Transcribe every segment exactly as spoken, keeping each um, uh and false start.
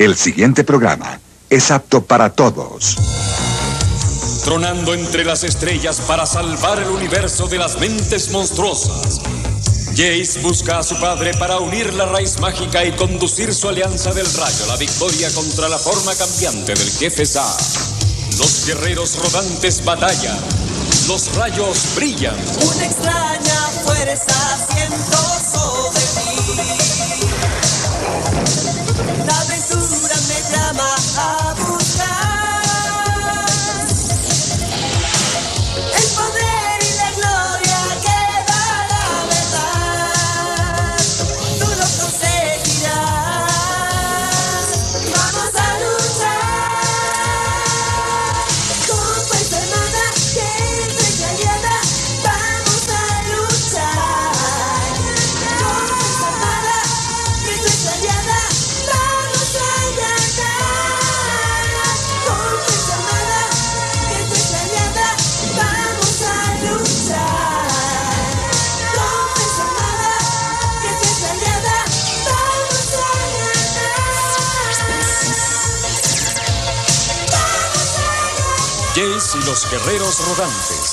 El siguiente programa es apto para todos. Tronando entre las estrellas para salvar el universo de las mentes monstruosas, Jace busca a su padre para unir la raíz mágica y conducir su alianza del rayo a la victoria contra la forma cambiante del jefe Zar. Los guerreros rodantes batallan, los rayos brillan. Una extraña fuerza siento sobre mí. La aventura me llama a buscar el poder y la gloria que da la verdad. Tú lo conseguirás. Vamos a luchar con fuerza armada que entre aliada. Vamos a luchar con fuerza armada que entre aliada. Vamos a ganar con fuerza armada que entre aliada. Vamos a luchar con fuerza armada que entre aliada. Vamos a ganar. Jace y los guerreros rodantes.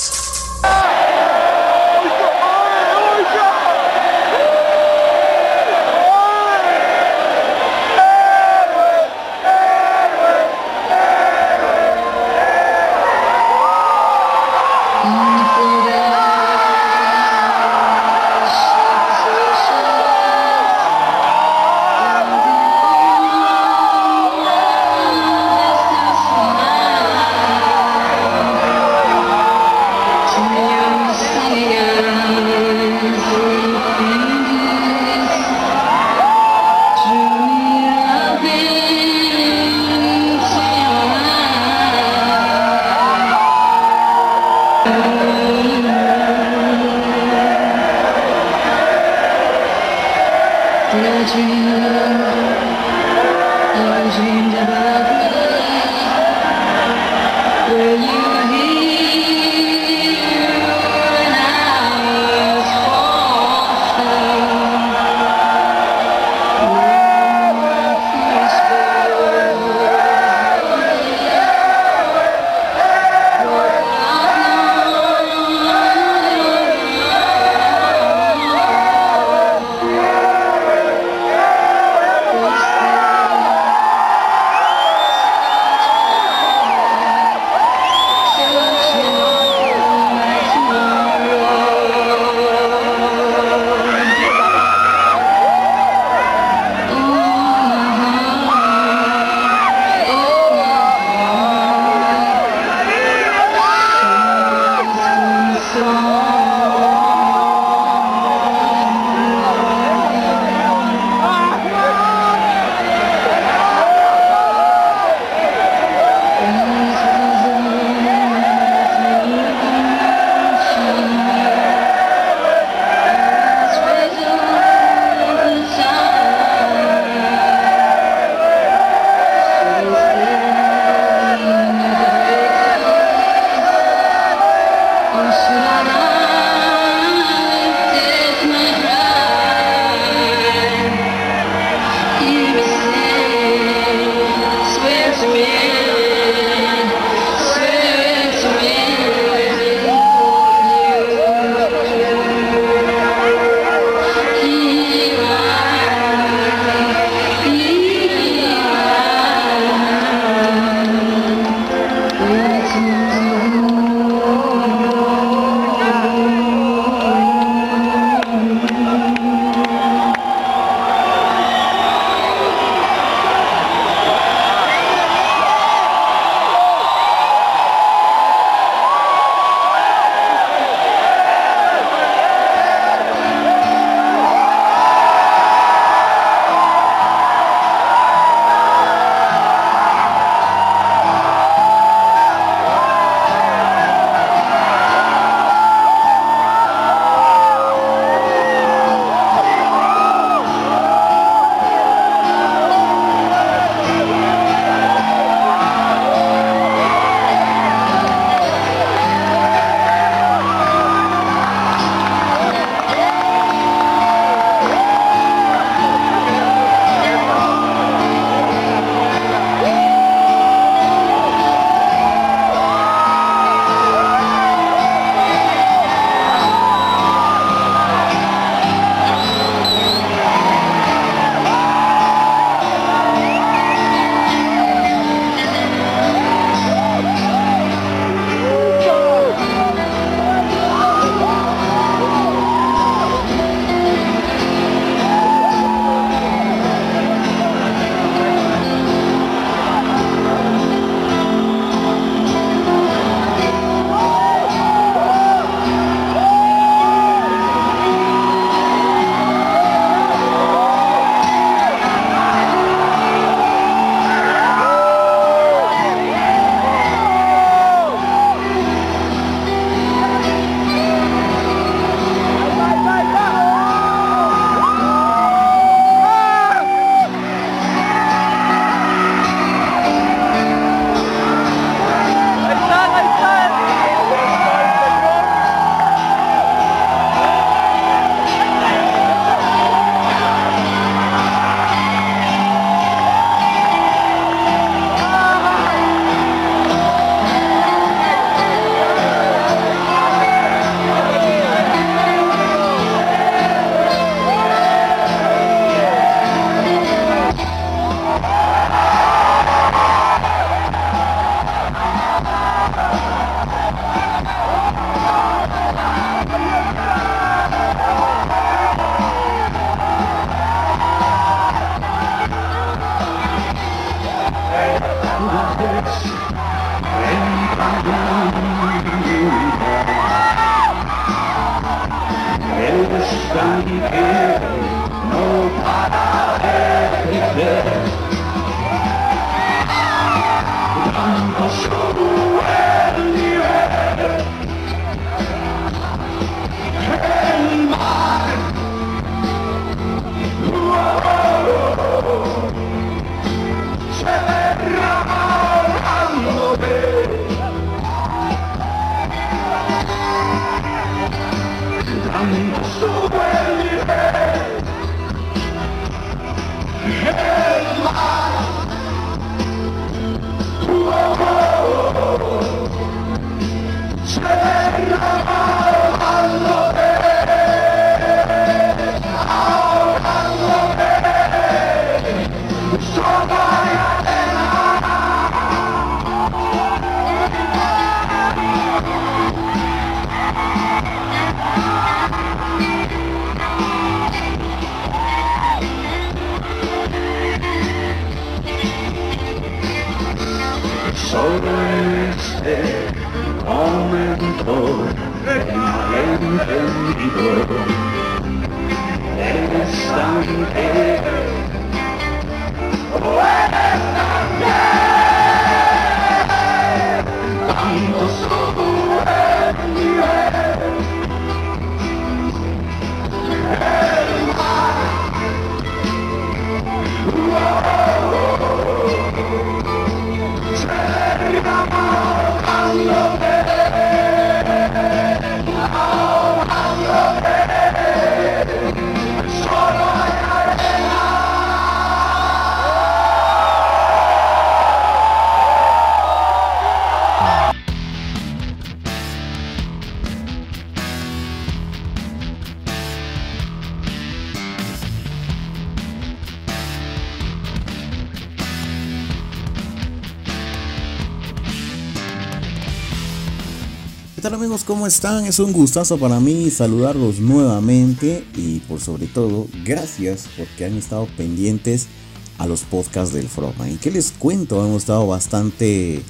¿Qué tal, amigos? ¿Cómo están? Es un gustazo para mí saludarlos nuevamente y por sobre todo, gracias porque han estado pendientes a los podcasts del Frogman. ¿Y qué les cuento? Hemos estado bastante,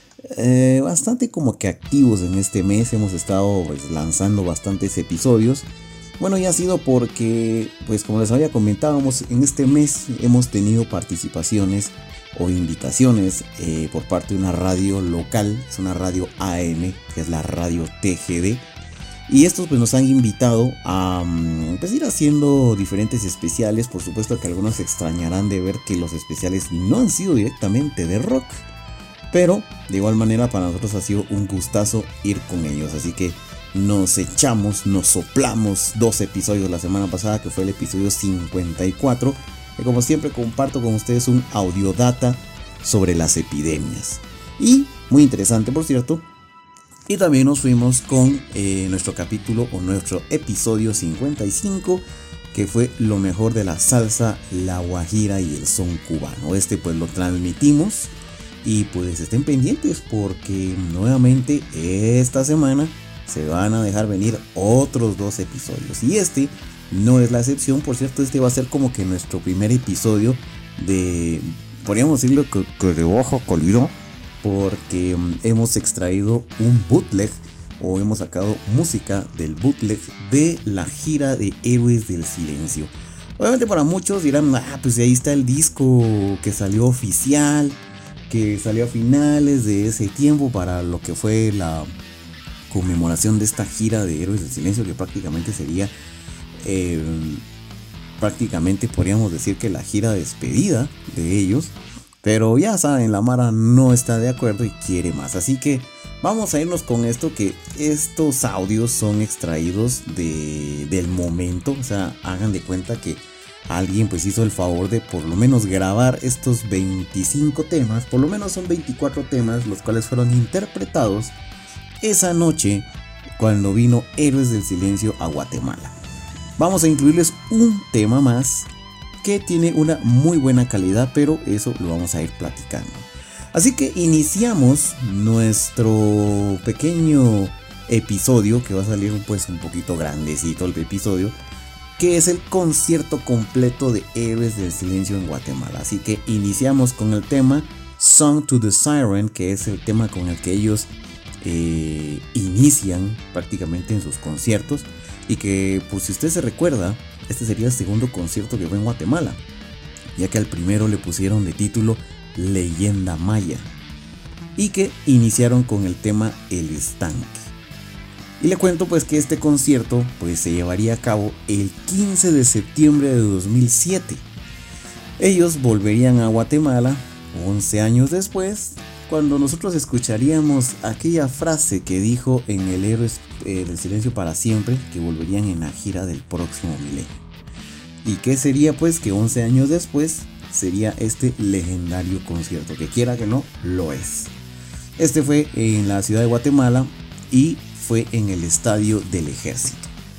eh, bastante como que activos en este mes. Hemos estado pues, lanzando bastantes episodios. Bueno, ya ha sido porque, pues como les había comentado, en este mes hemos tenido participaciones o invitaciones eh, por parte de una radio local, es una radio A M, que es la radio T G D, y estos pues nos han invitado a pues, ir haciendo diferentes especiales. Por supuesto que algunos se extrañarán de ver que los especiales no han sido directamente de rock, pero de igual manera para nosotros ha sido un gustazo ir con ellos, así que nos echamos, nos soplamos dos episodios la semana pasada, que fue el episodio cincuenta y cuatro, que como siempre comparto con ustedes un audiodata sobre las epidemias. Y muy interesante, por cierto. Y también nos fuimos con eh, nuestro capítulo o nuestro episodio cincuenta y cinco, que fue lo mejor de la salsa, la guajira y el son cubano. Este pues lo transmitimos y pues estén pendientes porque nuevamente esta semana se van a dejar venir otros dos episodios. Y este no es la excepción, por cierto. Este va a ser como que nuestro primer episodio de, podríamos decirlo que, que de ojo colido, porque um, hemos extraído un bootleg o hemos sacado música del bootleg de la gira de Héroes del Silencio. Obviamente para muchos dirán, ah, pues ahí está el disco que salió oficial, que salió a finales de ese tiempo para lo que fue la conmemoración de esta gira de Héroes del Silencio, que prácticamente sería Eh, prácticamente podríamos decir que la gira despedida de ellos, pero ya saben, la Mara no está de acuerdo y quiere más, así que vamos a irnos con esto, que estos audios son extraídos de, del momento. O sea, hagan de cuenta que alguien pues hizo el favor de por lo menos grabar estos veinticinco temas, por lo menos son veinticuatro temas, los cuales fueron interpretados esa noche cuando vino Héroes del Silencio a Guatemala. Vamos a incluirles un tema más que tiene una muy buena calidad, pero eso lo vamos a ir platicando. Así que iniciamos nuestro pequeño episodio, que va a salir pues un poquito grandecito el episodio, que es el concierto completo de Héroes del Silencio en Guatemala. Así que iniciamos con el tema Song to the Siren, que es el tema con el que ellos eh, inician prácticamente en sus conciertos, y que, por si usted se recuerda, este sería el segundo concierto que fue en Guatemala, ya que al primero le pusieron de título Leyenda Maya, y que iniciaron con el tema El Estanque. Y le cuento pues que este concierto pues se llevaría a cabo el quince de septiembre de dos mil siete. Ellos volverían a Guatemala once años después, cuando nosotros escucharíamos aquella frase que dijo en El Héroe del Silencio para Siempre, que volverían en la gira del próximo milenio. Y que sería pues que once años después sería este legendario concierto, que quiera que no, lo es. Este fue en la ciudad de Guatemala y fue en el Estadio del Ejército.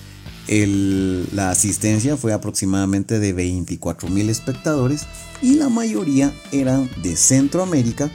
El, la asistencia fue aproximadamente de veinticuatro mil espectadores y la mayoría eran de Centroamérica.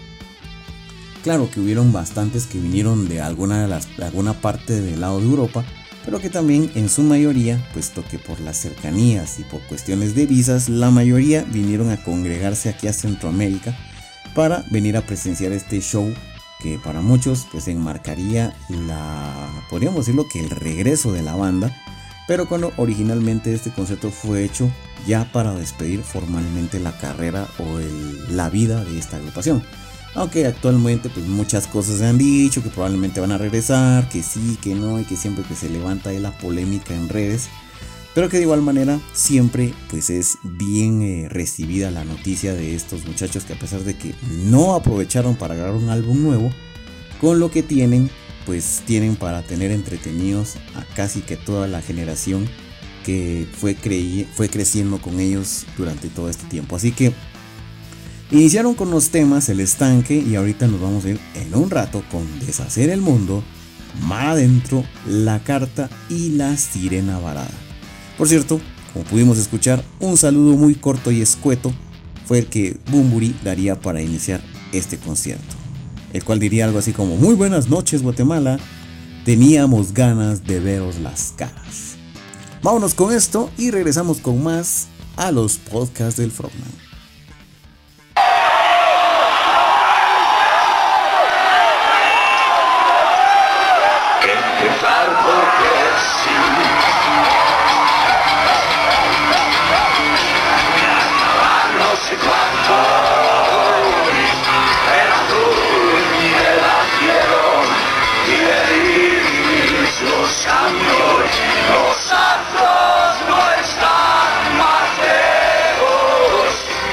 Claro que hubieron bastantes que vinieron de alguna, de las, de alguna parte del lado de Europa, pero que también en su mayoría, puesto que por las cercanías y por cuestiones de visas, la mayoría vinieron a congregarse aquí a Centroamérica para venir a presenciar este show que para muchos pues enmarcaría la, podríamos decirlo que el regreso de la banda, pero cuando originalmente este concierto fue hecho ya para despedir formalmente la carrera o el, la vida de esta agrupación. Aunque actualmente pues muchas cosas se han dicho, que probablemente van a regresar, que sí, que no, y que siempre que se levanta ahí la polémica en redes, pero que de igual manera siempre pues es bien eh, recibida la noticia de estos muchachos, que a pesar de que no aprovecharon para grabar un álbum nuevo, con lo que tienen pues tienen para tener entretenidos a casi que toda la generación que fue, cre- fue creciendo con ellos durante todo este tiempo. Así que iniciaron con los temas El Estanque, y ahorita nos vamos a ir en un rato con Deshacer el Mundo, Mar Adentro, La Carta y La Sirena Varada. Por cierto, como pudimos escuchar, un saludo muy corto y escueto fue el que Bunbury daría para iniciar este concierto, el cual diría algo así como: muy buenas noches Guatemala, teníamos ganas de veros las caras. Vámonos con esto y regresamos con más a los podcasts del Frogman. Los astros no están más lejos.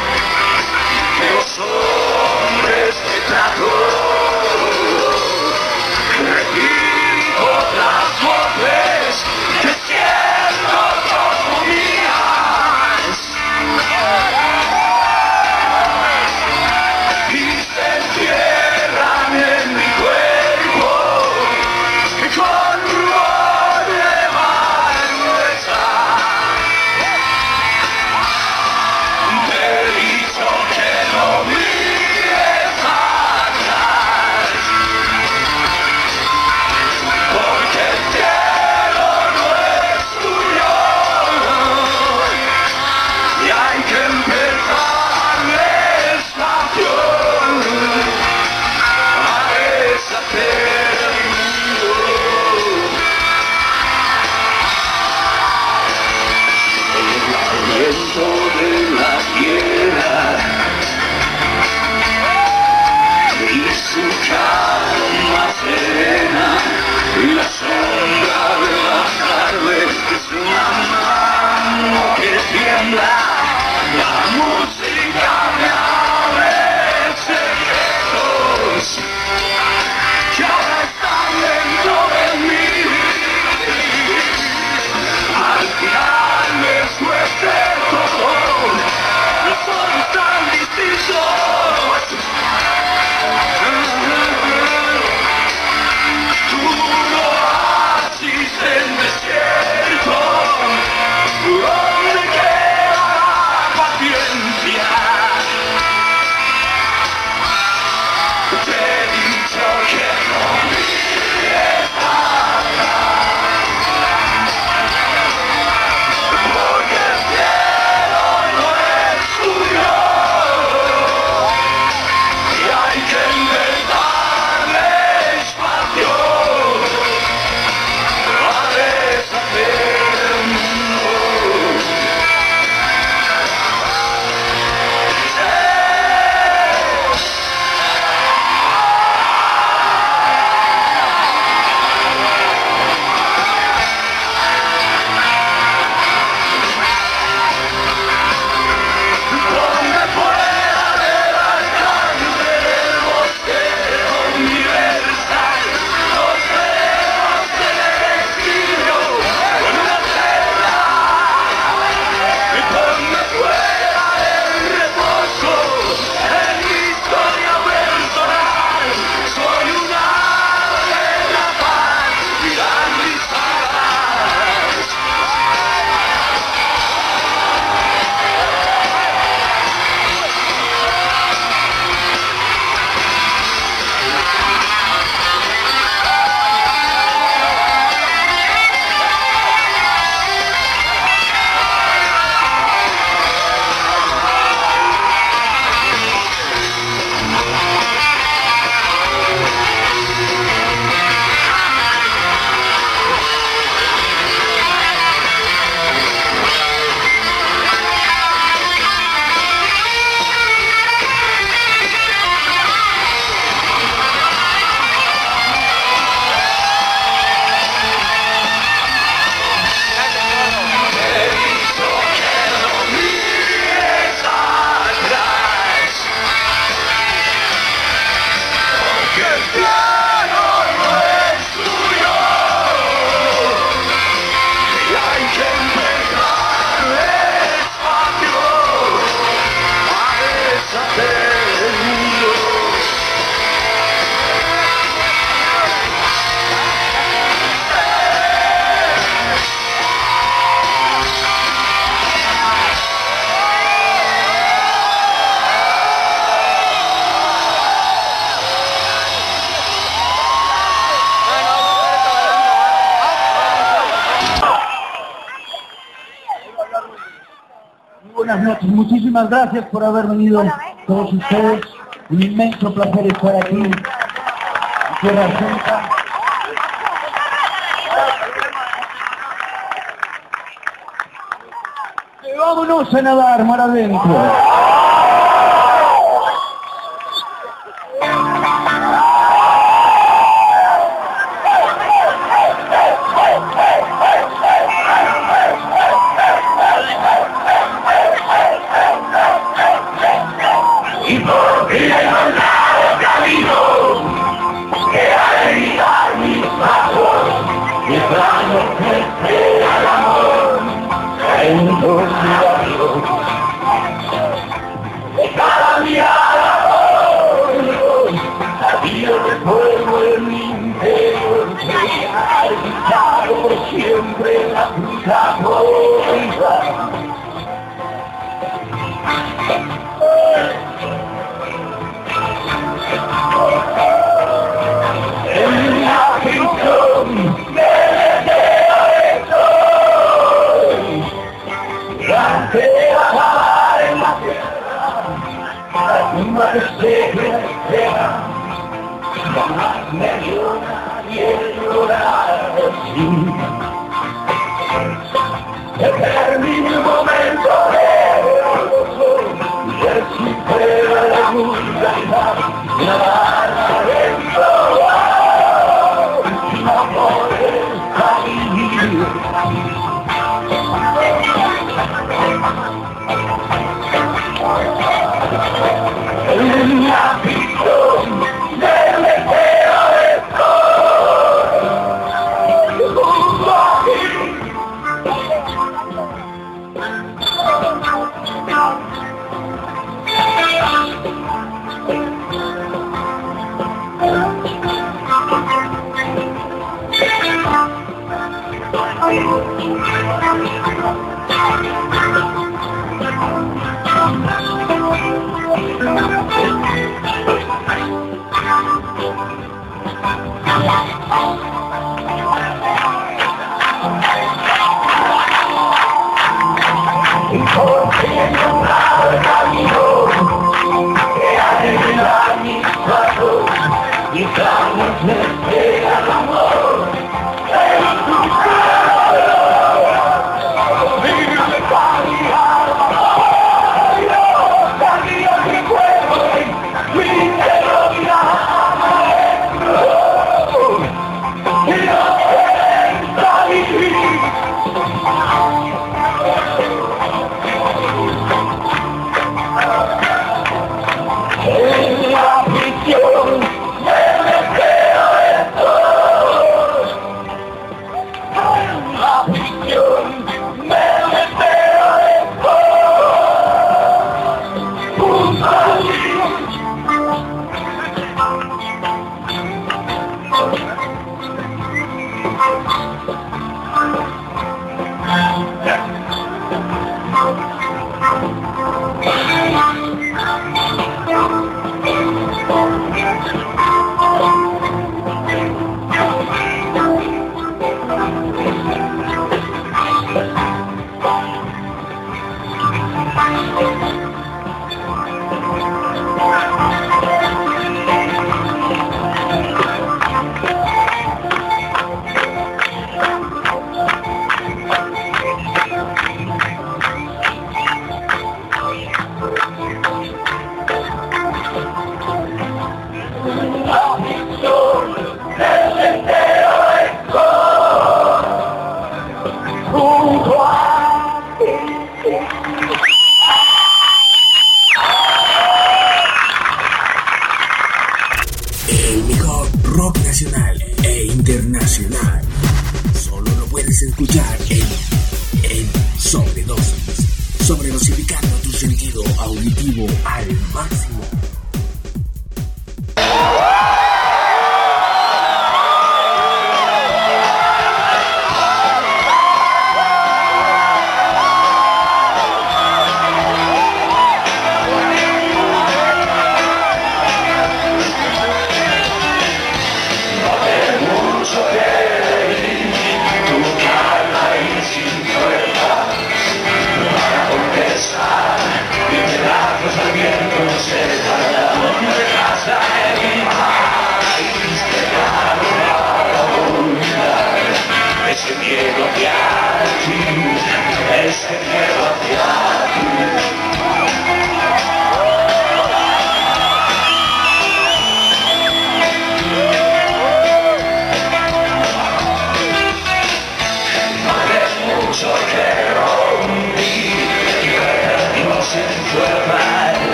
buenas noches. Muchísimas gracias por haber venido todos ustedes. Un inmenso placer estar aquí en Tierra Santa. Y vámonos a nadar mar adentro.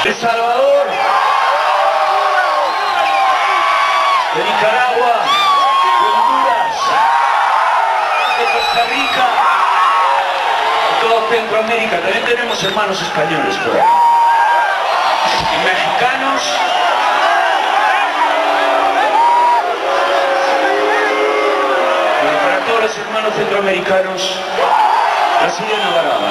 de Salvador, de Nicaragua, de Honduras, de Costa Rica, de toda Centroamérica. También tenemos hermanos españoles por ahí. Y mexicanos. Pero para todos los hermanos centroamericanos, la sirena varada.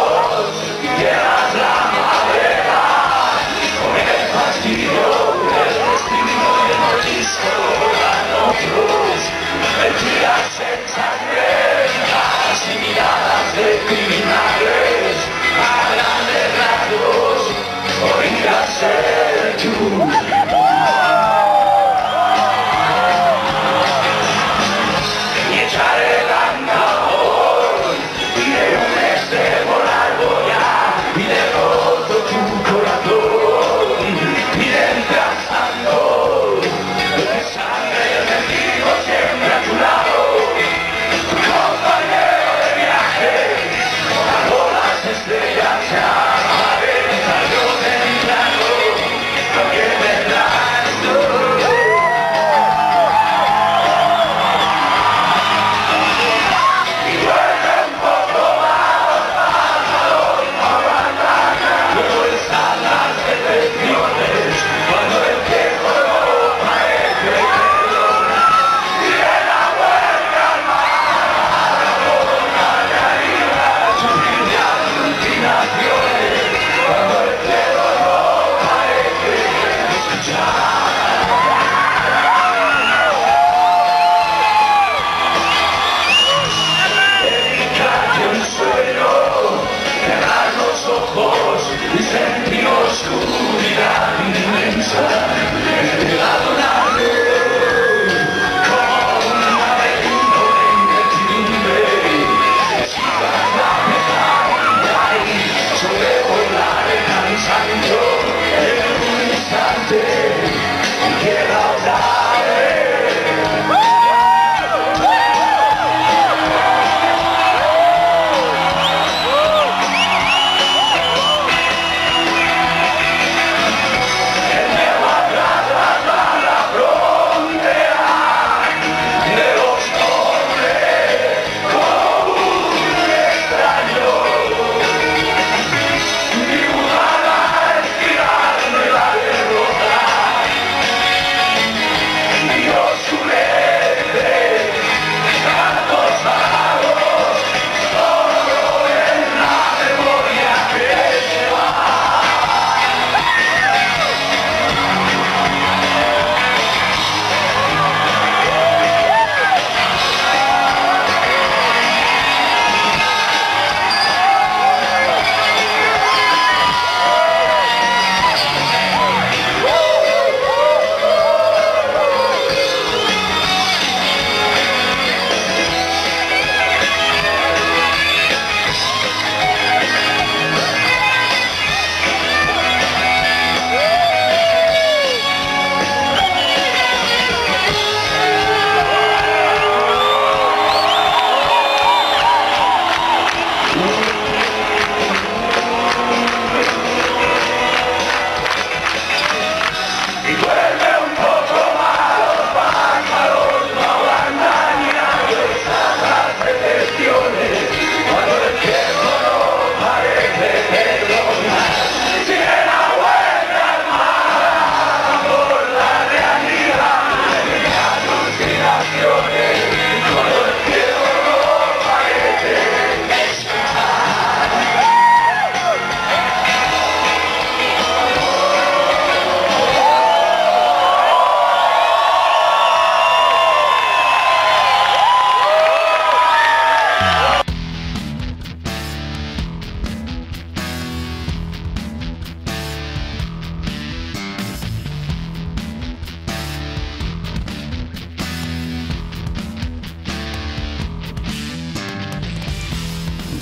Dios.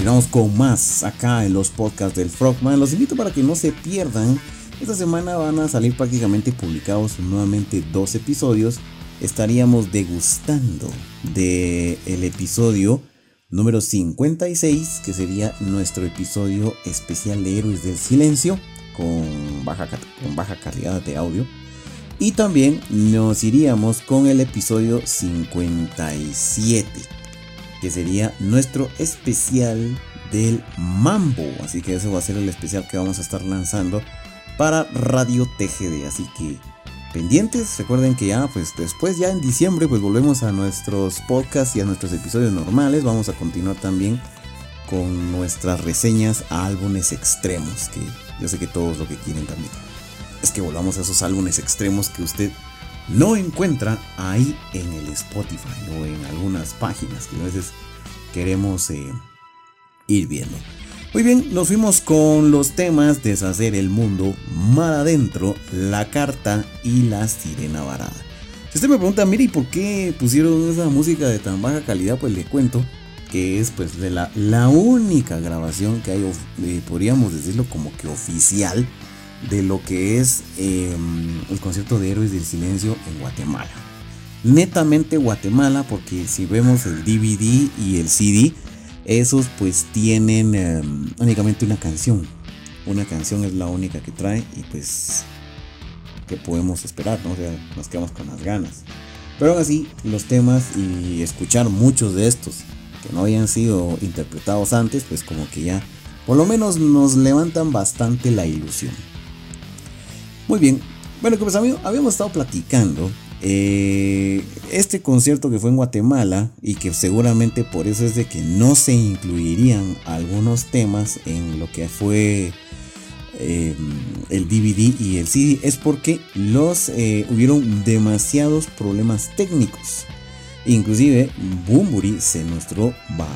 continuamos con más acá en los podcasts del Frogman. Los invito para que no se pierdan. Esta semana van a salir prácticamente publicados nuevamente dos episodios. Estaríamos degustando de el episodio número cincuenta y seis, que sería nuestro episodio especial de Héroes del Silencio, con baja, con baja calidad de audio. Y también nos iríamos con el episodio cincuenta y siete, que sería nuestro especial del Mambo. Así que ese va a ser el especial que vamos a estar lanzando para Radio T G D. Así que pendientes, recuerden que ya pues después, ya en diciembre, pues volvemos a nuestros podcasts y a nuestros episodios normales. Vamos a continuar también con nuestras reseñas a álbumes extremos, que yo sé que todos lo que quieren también es que volvamos a esos álbumes extremos que usted no encuentra ahí en el Spotify o en algunas páginas que a veces queremos eh, ir viendo. Muy bien, nos fuimos con los temas Deshacer el Mundo, Mar Adentro, La Carta y La Sirena Varada. Si usted me pregunta, mire, ¿y por qué pusieron esa música de tan baja calidad? Pues le cuento que es pues de la, la única grabación que hay, eh, podríamos decirlo como que oficial, de lo que es eh, el concierto de Héroes del Silencio en Guatemala. Netamente Guatemala, porque si vemos el D V D y el C D, esos pues tienen eh, únicamente una canción. Una canción es la única que trae y pues ¿qué podemos esperar, no? O sea, nos quedamos con las ganas. Pero aún así, los temas y escuchar muchos de estos que no habían sido interpretados antes, pues como que ya por lo menos nos levantan bastante la ilusión. Muy bien, bueno, pues habíamos estado platicando eh, este concierto que fue en Guatemala, y que seguramente por eso es de que no se incluirían algunos temas en lo que fue eh, el D V D y el C D, es porque los eh, hubieron demasiados problemas técnicos. Inclusive Bunbury se mostró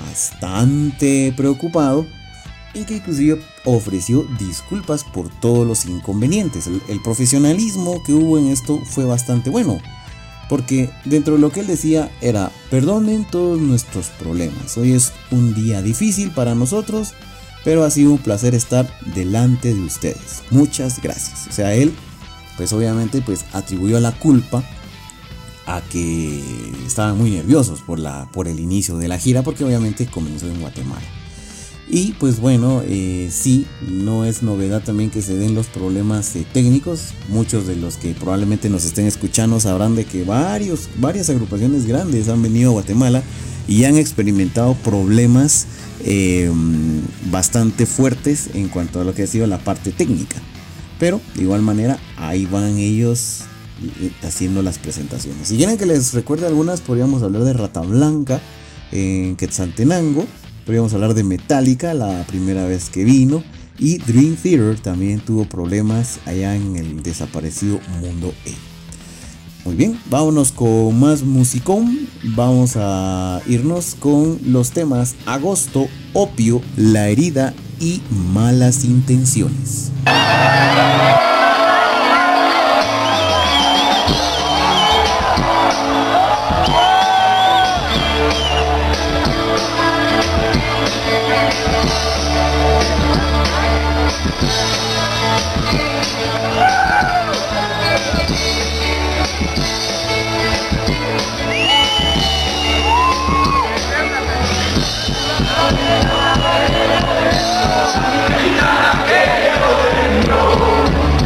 bastante preocupado, y que inclusive ofreció disculpas por todos los inconvenientes. El, el profesionalismo que hubo en esto fue bastante bueno, porque dentro de lo que él decía era: perdonen todos nuestros problemas, hoy es un día difícil para nosotros, pero ha sido un placer estar delante de ustedes, muchas gracias. O sea, él pues obviamente pues atribuyó la culpa a que estaban muy nerviosos por, la, por el inicio de la gira, porque obviamente comenzó en Guatemala. Y pues bueno, eh, sí, no es novedad también que se den los problemas eh, técnicos. Muchos de los que probablemente nos estén escuchando sabrán de que varios, varias agrupaciones grandes han venido a Guatemala y han experimentado problemas eh, bastante fuertes en cuanto a lo que ha sido la parte técnica. Pero de igual manera, ahí van ellos haciendo las presentaciones. Si quieren que les recuerde algunas, podríamos hablar de Rata Blanca en Quetzaltenango. Podríamos hablar de Metallica, la primera vez que vino. Y Dream Theater también tuvo problemas allá en el desaparecido Mundo E. Muy bien, vámonos con más musicón. Vamos a irnos con los temas Agosto, Opio, La Herida y Malas Intenciones. No.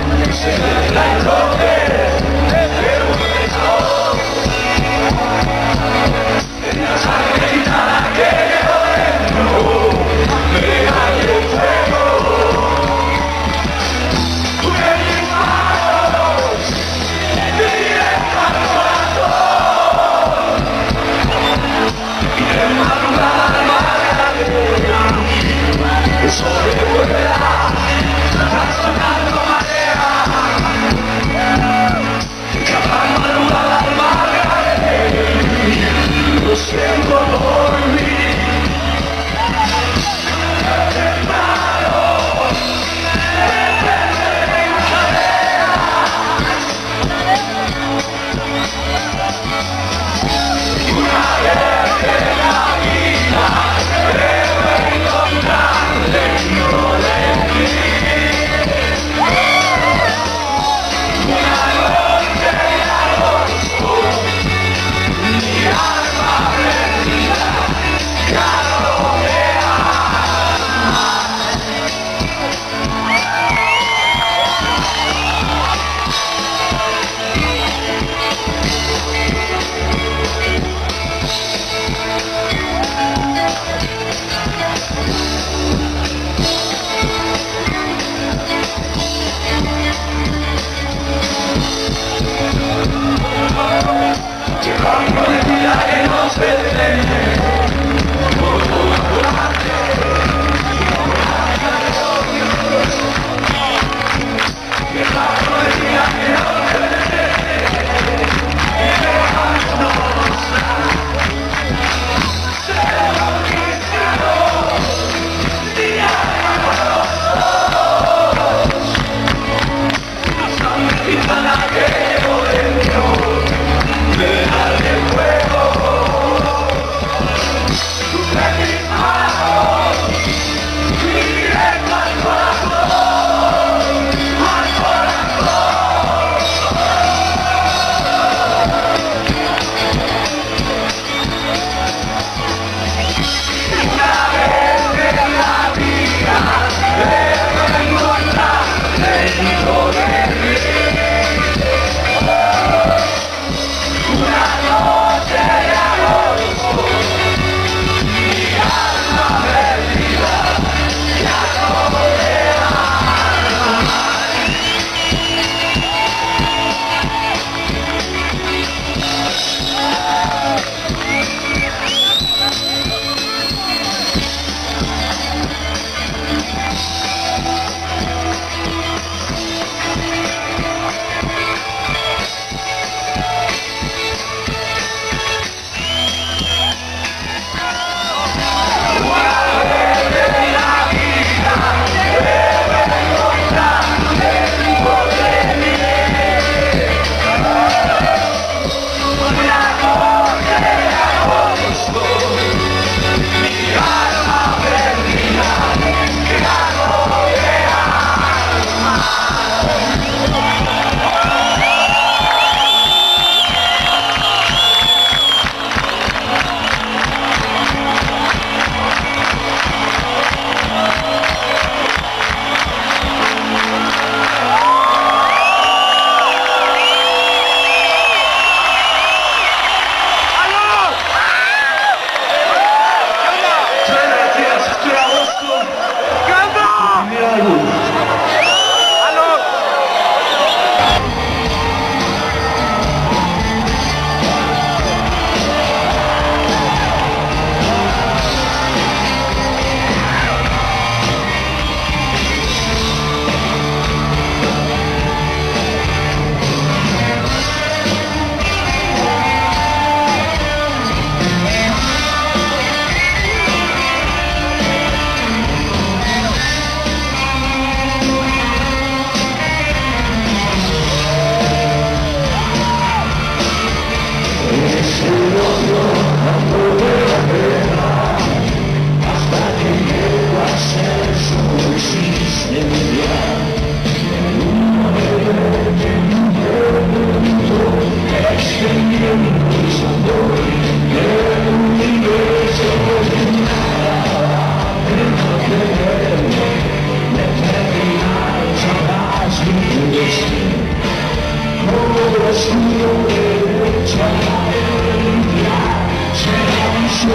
Try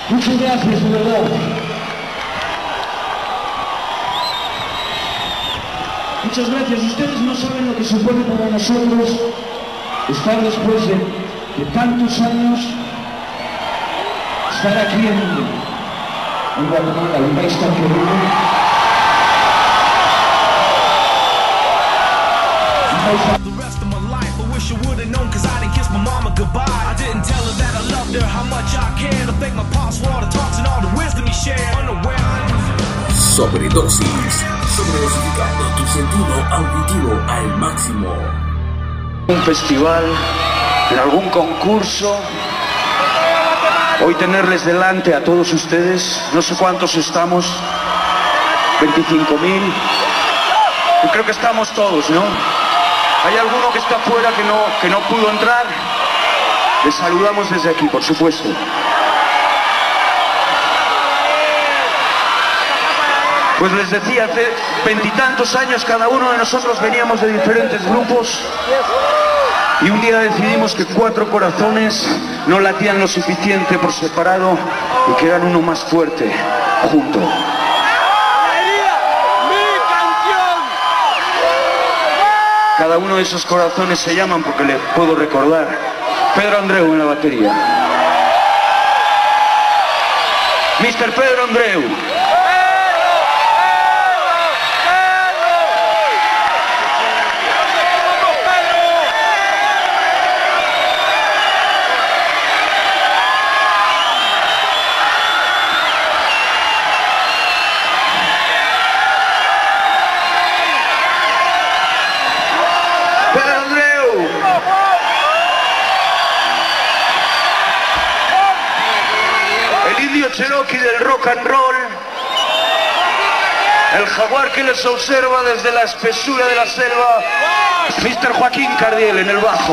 Muchas gracias, de verdad. Muchas gracias. Ustedes no saben lo que supone para nosotros estar después de, de tantos años, estar aquí en, en Guatemala, un país tan querido. Un país tan... The rest of my life, I wish I would've known, cause I didn't kiss my mama goodbye. I didn't tell her that I loved her, how much I cared. I thank my pops for all the talks and all the wisdom he shared. Unaware. Sobredosis, sobredosificando tu sentido auditivo al máximo. Un festival, en algún concurso, hoy tenerles delante a todos ustedes, no sé cuántos estamos, veinticinco mil, yo creo que estamos todos, ¿no? Hay alguno que está afuera que no, que no pudo entrar, les saludamos desde aquí, por supuesto. Pues les decía, hace veintitantos años cada uno de nosotros veníamos de diferentes grupos y un día decidimos que cuatro corazones no latían lo suficiente por separado y que eran uno más fuerte, junto. Cada uno de esos corazones se llaman, porque les puedo recordar, Pedro Andreu en la batería. mister Pedro Andreu. Cherokee del rock and roll, el jaguar que les observa desde la espesura de la selva, mister Joaquín Cardiel en el bajo.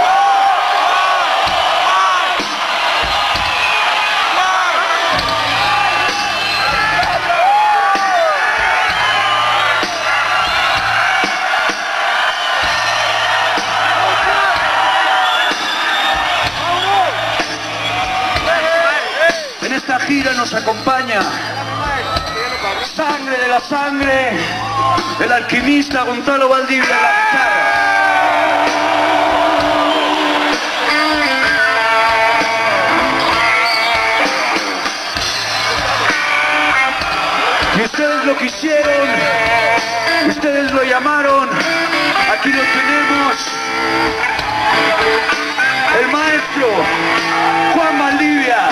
Gira nos acompaña Sangre de la Sangre, el alquimista Gonzalo Valdivia en la guitarra. Y ustedes lo quisieron, ustedes lo llamaron, aquí lo tenemos, el maestro Juan Valdivia.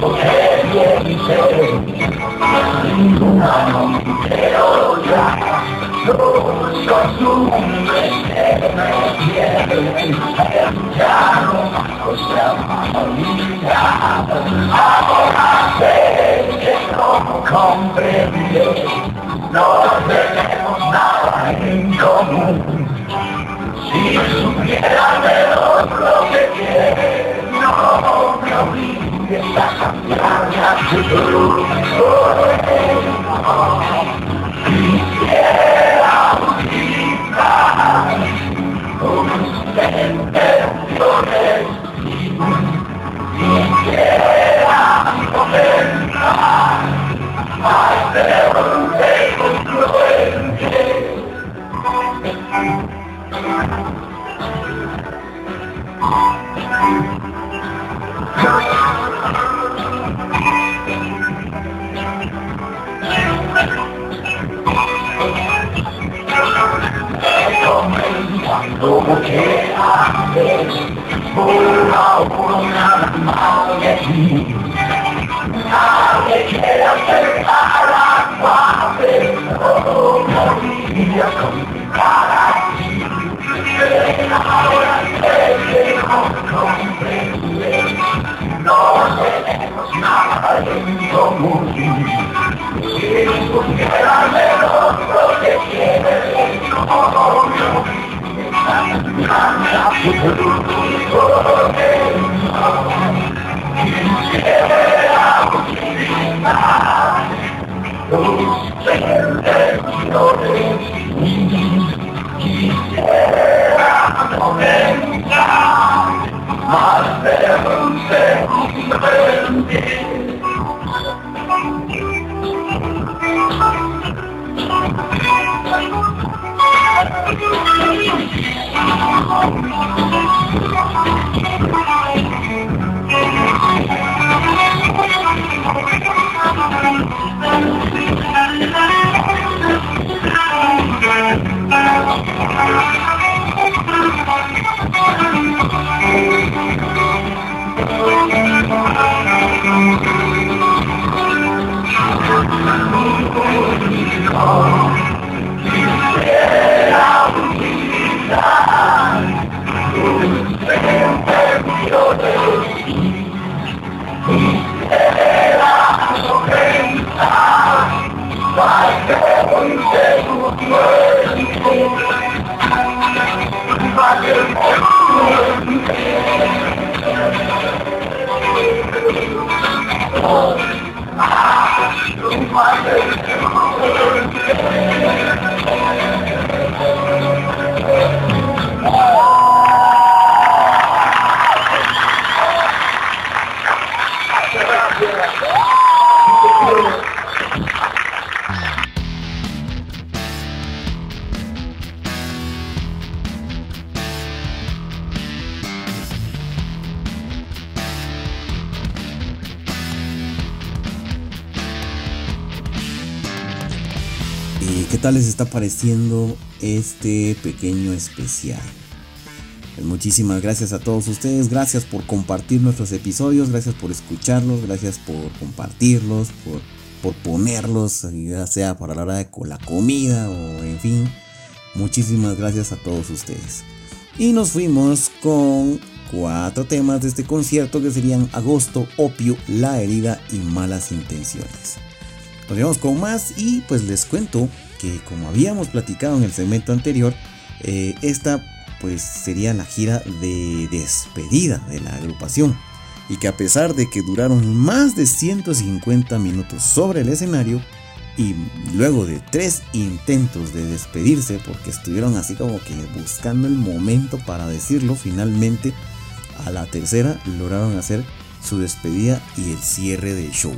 ¿Qué tal les está pareciendo este pequeño especial? Pues muchísimas gracias a todos ustedes, gracias por compartir nuestros episodios, gracias por escucharlos, gracias por compartirlos, por, por ponerlos, ya sea para la hora de la comida o en fin, muchísimas gracias a todos ustedes. Y nos fuimos con cuatro temas de este concierto que serían Agosto, Opio, La Herida y Malas Intenciones. Nos vamos con más y pues les cuento que, como habíamos platicado en el segmento anterior, eh, esta pues sería la gira de despedida de la agrupación, y que a pesar de que duraron más de ciento cincuenta minutos sobre el escenario y luego de tres intentos de despedirse, porque estuvieron así como que buscando el momento para decirlo, finalmente a la tercera lograron hacer su despedida y el cierre del show.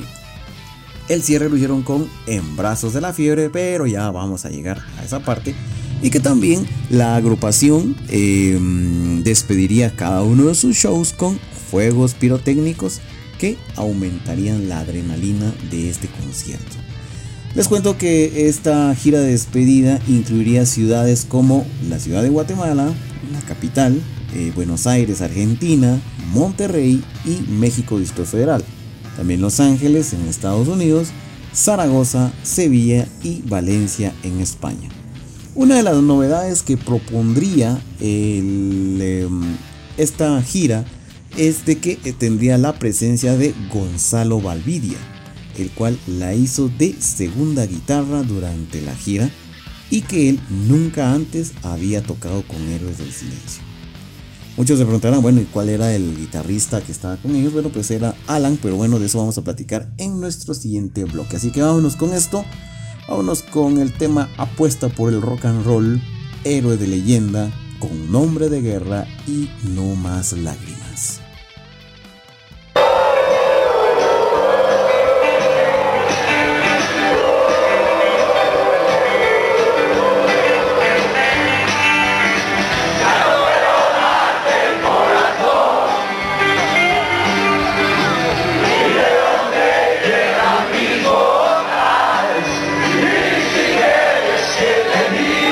El cierre lo hicieron con En Brazos de la Fiebre, pero ya vamos a llegar a esa parte. Y que también la agrupación eh, despediría cada uno de sus shows con fuegos pirotécnicos que aumentarían la adrenalina de este concierto. Les cuento que esta gira de despedida incluiría ciudades como la ciudad de Guatemala, la capital, eh, Buenos Aires, Argentina, Monterrey y México Distrito Federal. también Los Ángeles en Estados Unidos, Zaragoza, Sevilla y Valencia en España. Una de las novedades que propondría el, eh, esta gira es de que tendría la presencia de Gonzalo Valvidia, el cual la hizo de segunda guitarra durante la gira y que él nunca antes había tocado con Héroes del Silencio. Muchos se preguntarán, bueno, ¿y cuál era el guitarrista que estaba con ellos? Bueno, pues era Alan, pero bueno, de eso vamos a platicar en nuestro siguiente bloque. Así que vámonos con esto, vámonos con el tema Apuesta por el Rock and Roll, Héroe de Leyenda, Con Nombre de Guerra y No Más Lágrimas.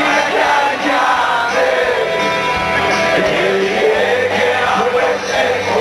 Hey!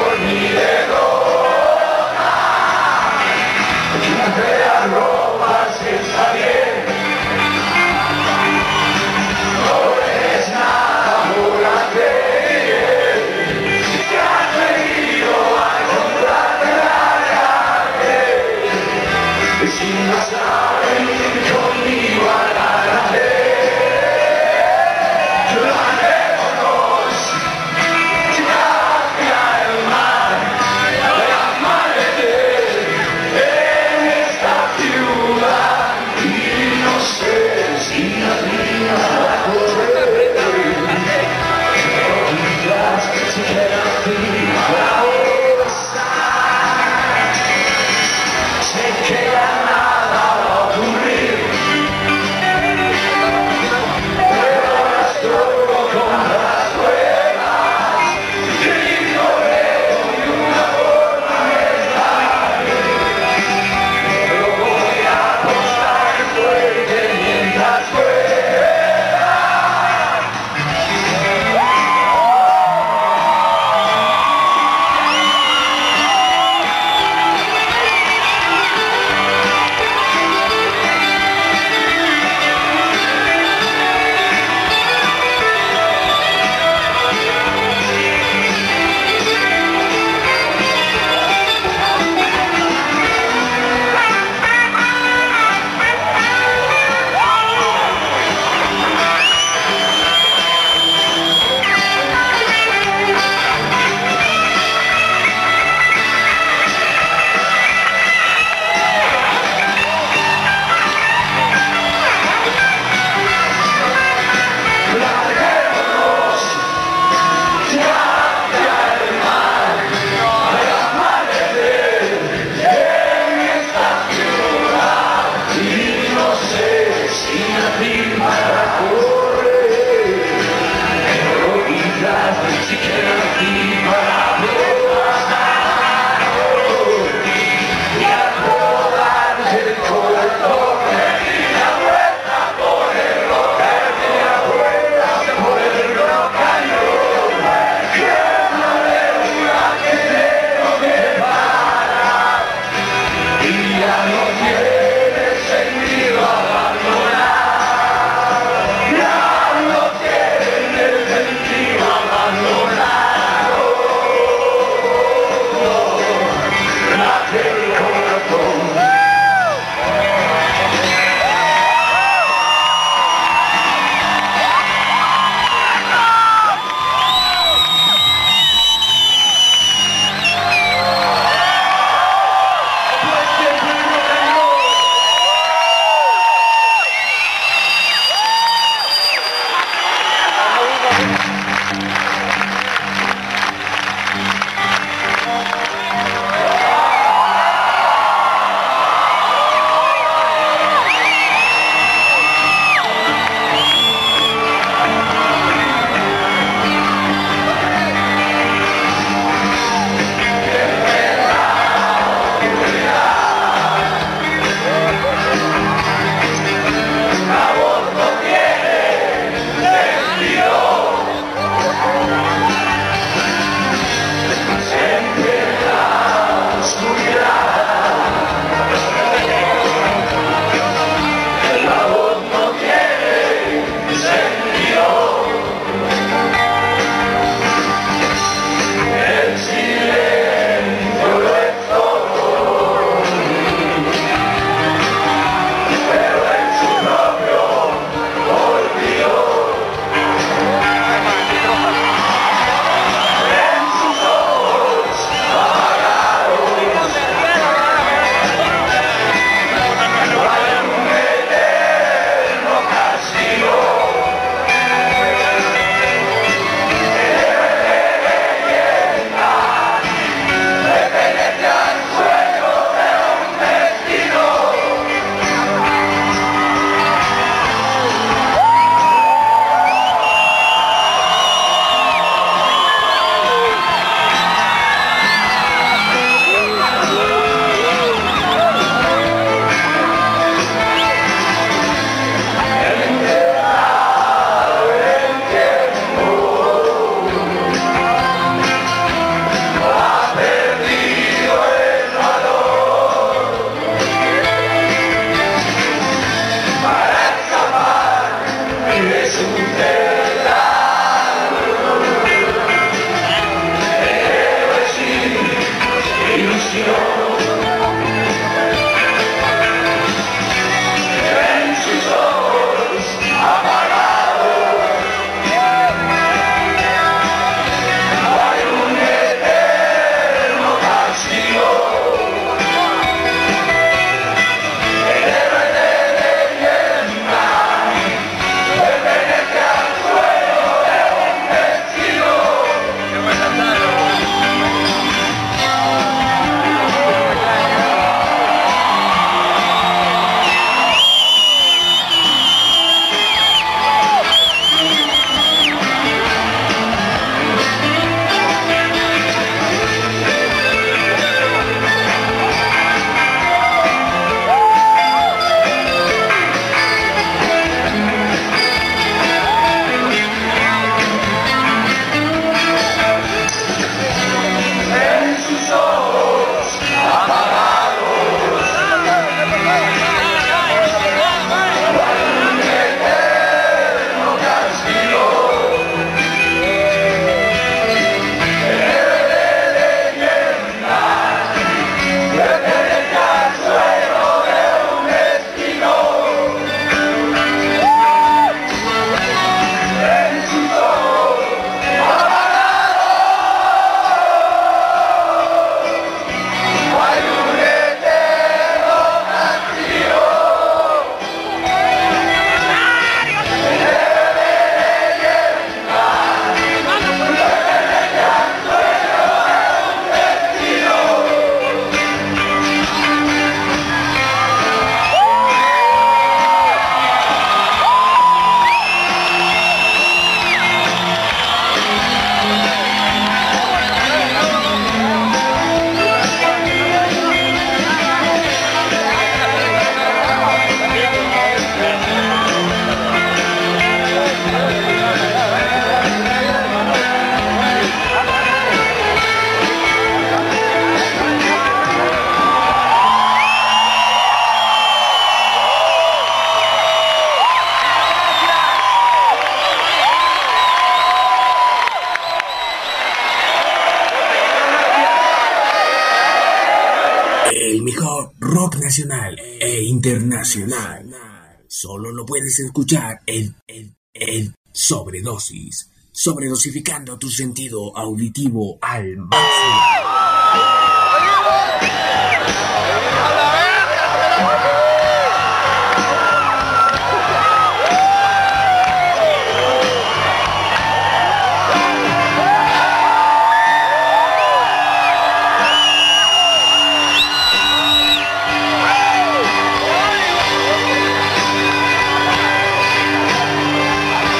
El mejor rock nacional e internacional. Solo lo puedes escuchar en, en, en Sobredosis. Sobredosificando tu sentido auditivo al máximo.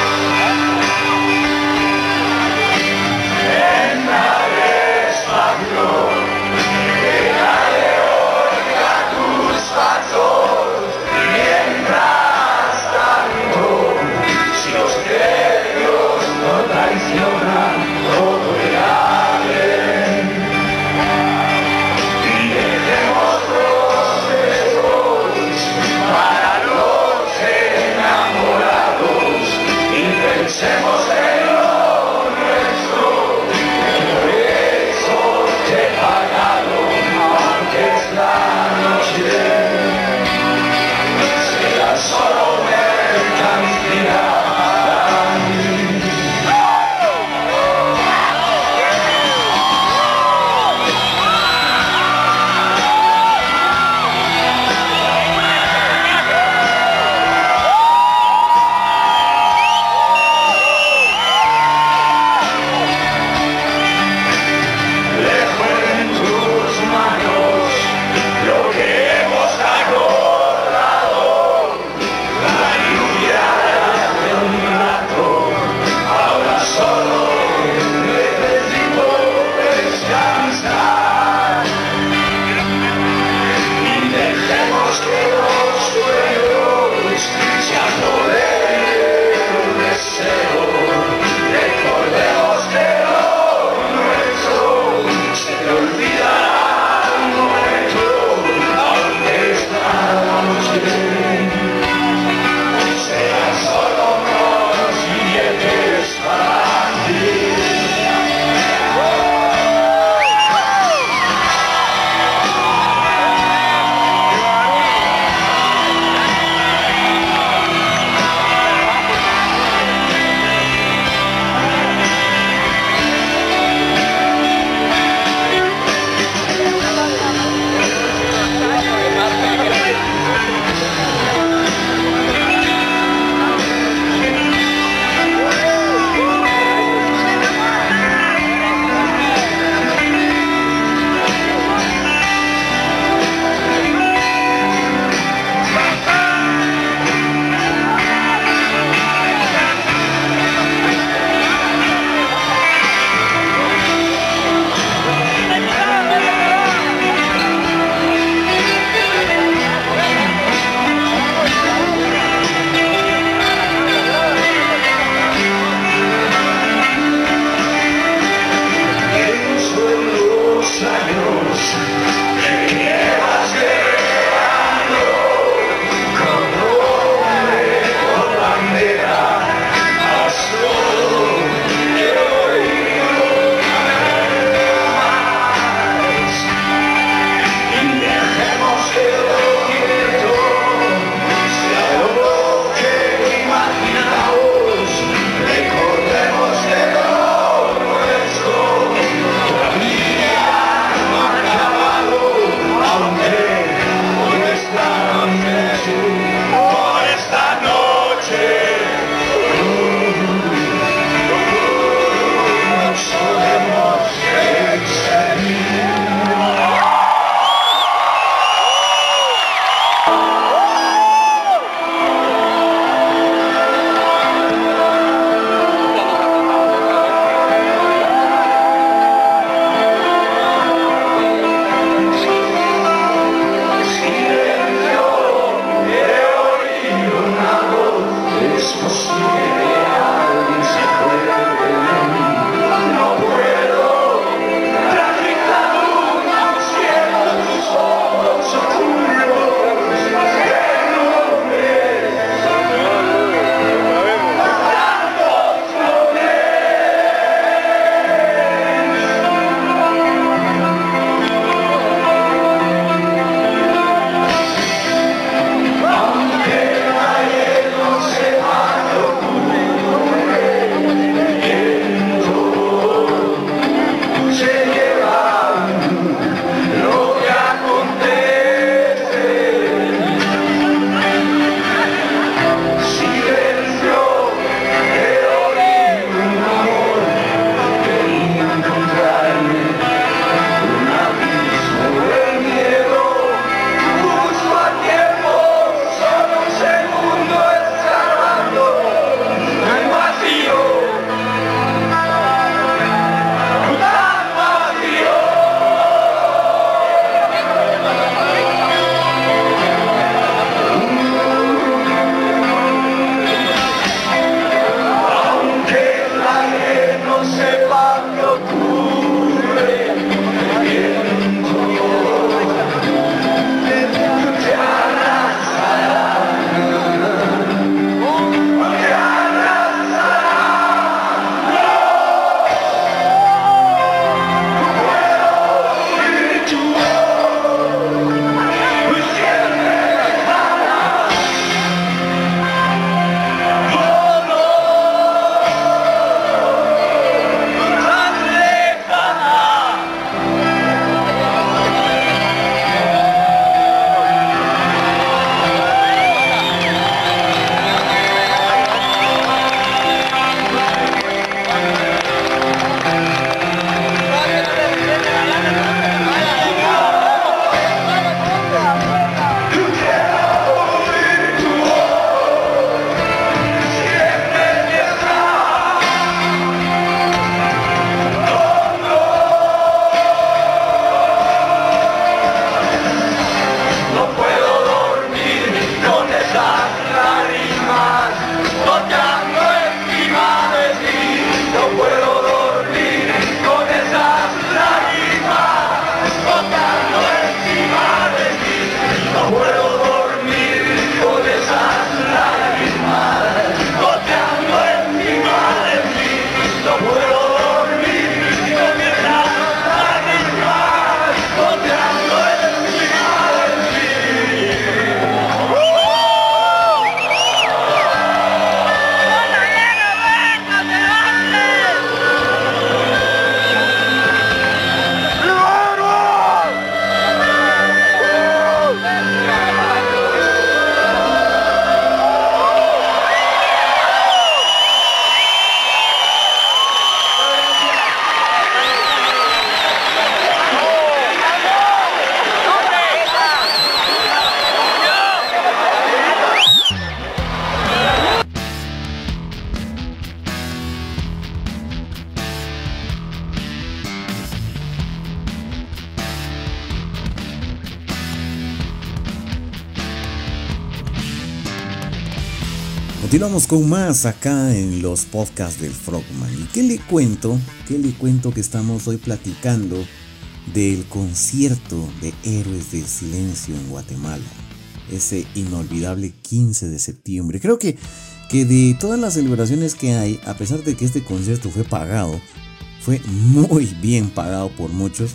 Esta vez Continuamos con más acá en los podcasts del Frogman. ¿Y qué le cuento? ¿Qué le cuento que estamos hoy platicando del concierto de Héroes del Silencio en Guatemala? Ese inolvidable quince de septiembre. Creo que, que de todas las celebraciones que hay, a pesar de que este concierto fue pagado, fue muy bien pagado por muchos,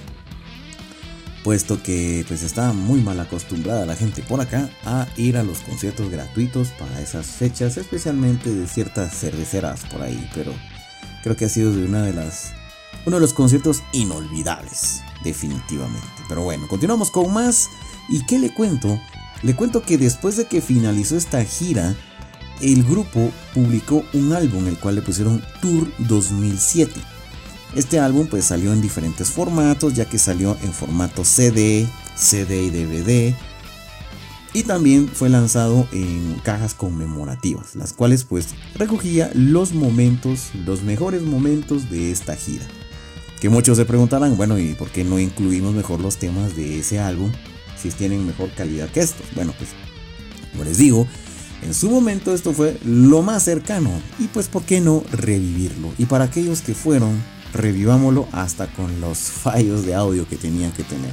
puesto que pues está muy mal acostumbrada la gente por acá a ir a los conciertos gratuitos para esas fechas, especialmente de ciertas cerveceras por ahí, pero creo que ha sido de una de las uno de los conciertos inolvidables, definitivamente. Pero bueno, continuamos con más. ¿Y qué le cuento? Le cuento que después de que finalizó esta gira, el grupo publicó un álbum el cual le pusieron Tour dos mil siete. Este álbum pues salió en diferentes formatos, ya que salió en formato C D, C D y D V D, y también fue lanzado en cajas conmemorativas, las cuales pues recogía los momentos, los mejores momentos de esta gira. Que muchos se preguntarán, bueno, ¿y por qué no incluimos mejor los temas de ese álbum si tienen mejor calidad que estos? Bueno, pues como les digo, en su momento esto fue lo más cercano, y pues ¿por qué no revivirlo? Y para aquellos que fueron, revivámoslo hasta con los fallos de audio que tenía que tener.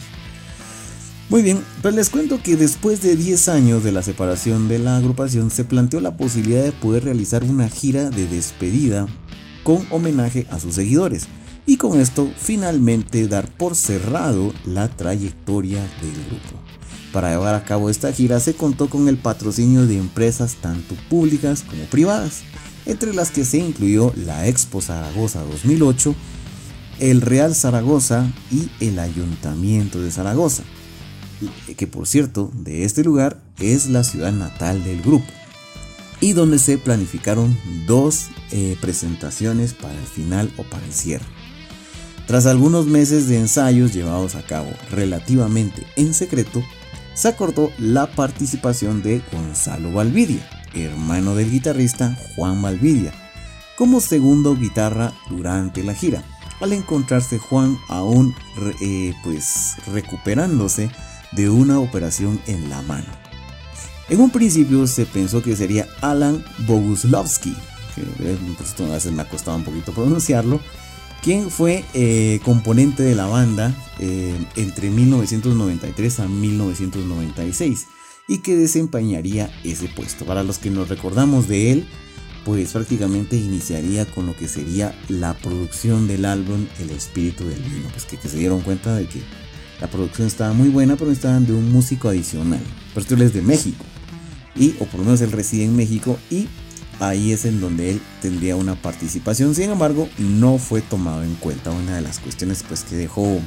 Muy bien, pues les cuento que después de diez años de la separación de la agrupación, se planteó la posibilidad de poder realizar una gira de despedida con homenaje a sus seguidores, y con esto finalmente dar por cerrado la trayectoria del grupo. Para llevar a cabo esta gira se contó con el patrocinio de empresas tanto públicas como privadas, entre las que se incluyó la Expo Zaragoza dos mil ocho, el Real Zaragoza y el Ayuntamiento de Zaragoza, que por cierto de este lugar es la ciudad natal del grupo, y donde se planificaron dos eh, presentaciones para el final o para el cierre. Tras algunos meses de ensayos llevados a cabo relativamente en secreto, se acordó la participación de Gonzalo Valvidia, hermano del guitarrista Juan Valvidia, como segundo guitarra durante la gira, al encontrarse Juan aún eh, pues recuperándose de una operación en la mano. En un principio se pensó que sería Alan Boguslavski, que pues, a veces me ha costado un poquito pronunciarlo, quien fue eh, componente de la banda eh, entre mil novecientos noventa y tres a mil novecientos noventa y seis, y que desempeñaría ese puesto. Para los que nos recordamos de él, pues prácticamente iniciaría con lo que sería la producción del álbum El Espíritu del Vino, pues que, que se dieron cuenta de que la producción estaba muy buena, pero necesitaban de un músico adicional. Pero esto él es de México, y o por lo menos él reside en México, y ahí es en donde él tendría una participación. Sin embargo, no fue tomado en cuenta. Una de las cuestiones pues que dejó,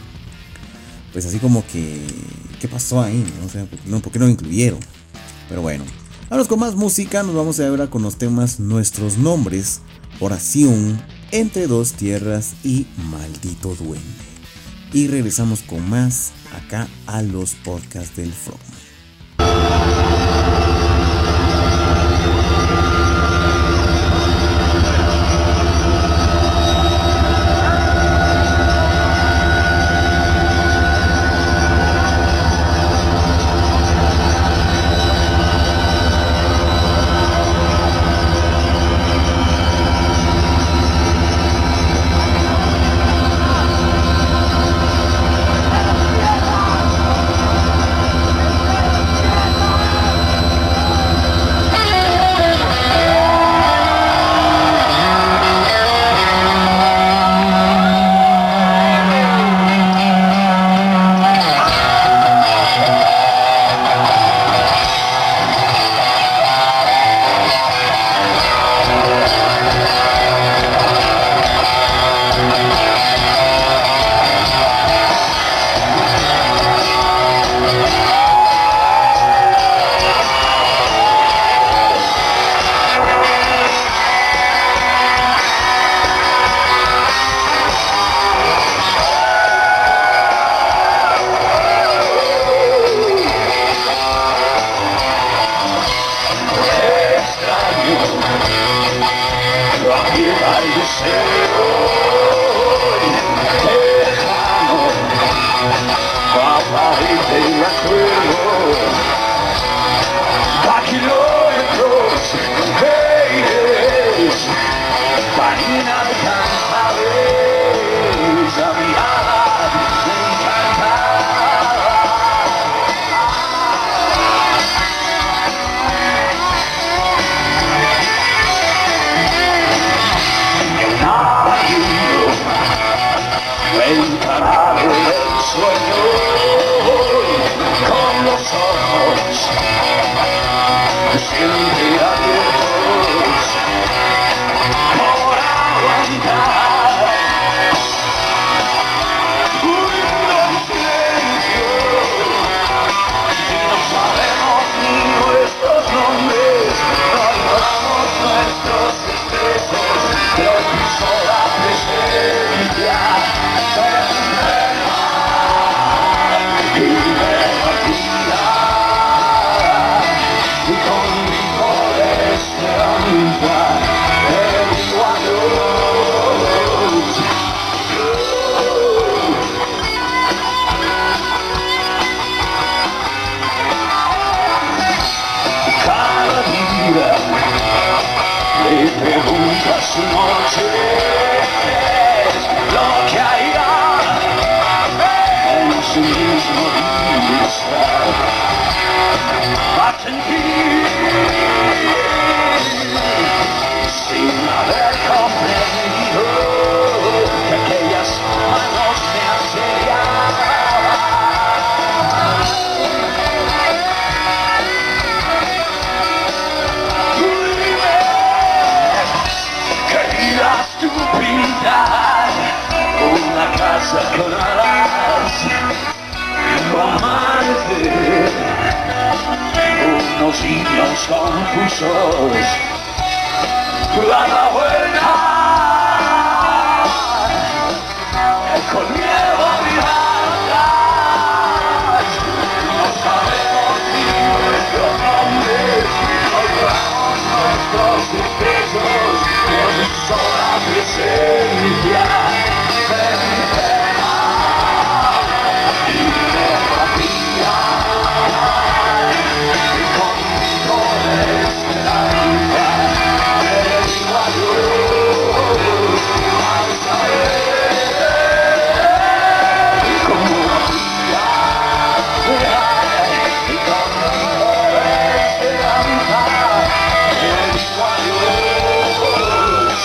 pues así como que, ¿qué pasó ahí? ¿No? O sea, ¿por qué no, por qué no lo incluyeron? Pero bueno, vamos con más música. Nos vamos a ver ahora con los temas Nuestros Nombres, Oración, Entre Dos Tierras y Maldito Duende. Y regresamos con más acá a los podcasts del Frogman. Thank sentir, sin haber comprendido que aquellas manos me asediaban. Dime, querías tú pintar una casa con alas, amarte, unos niños confusos, dar la vuelta, con miedo a mirar atrás. No sabemos ni nuestros nombres, olvidamos nuestros secretos, con sola presencia de mi pena y de apatía, y con toda esperanza te digo adiós al saber cómo vacía, y con toda esperanza te digo adiós.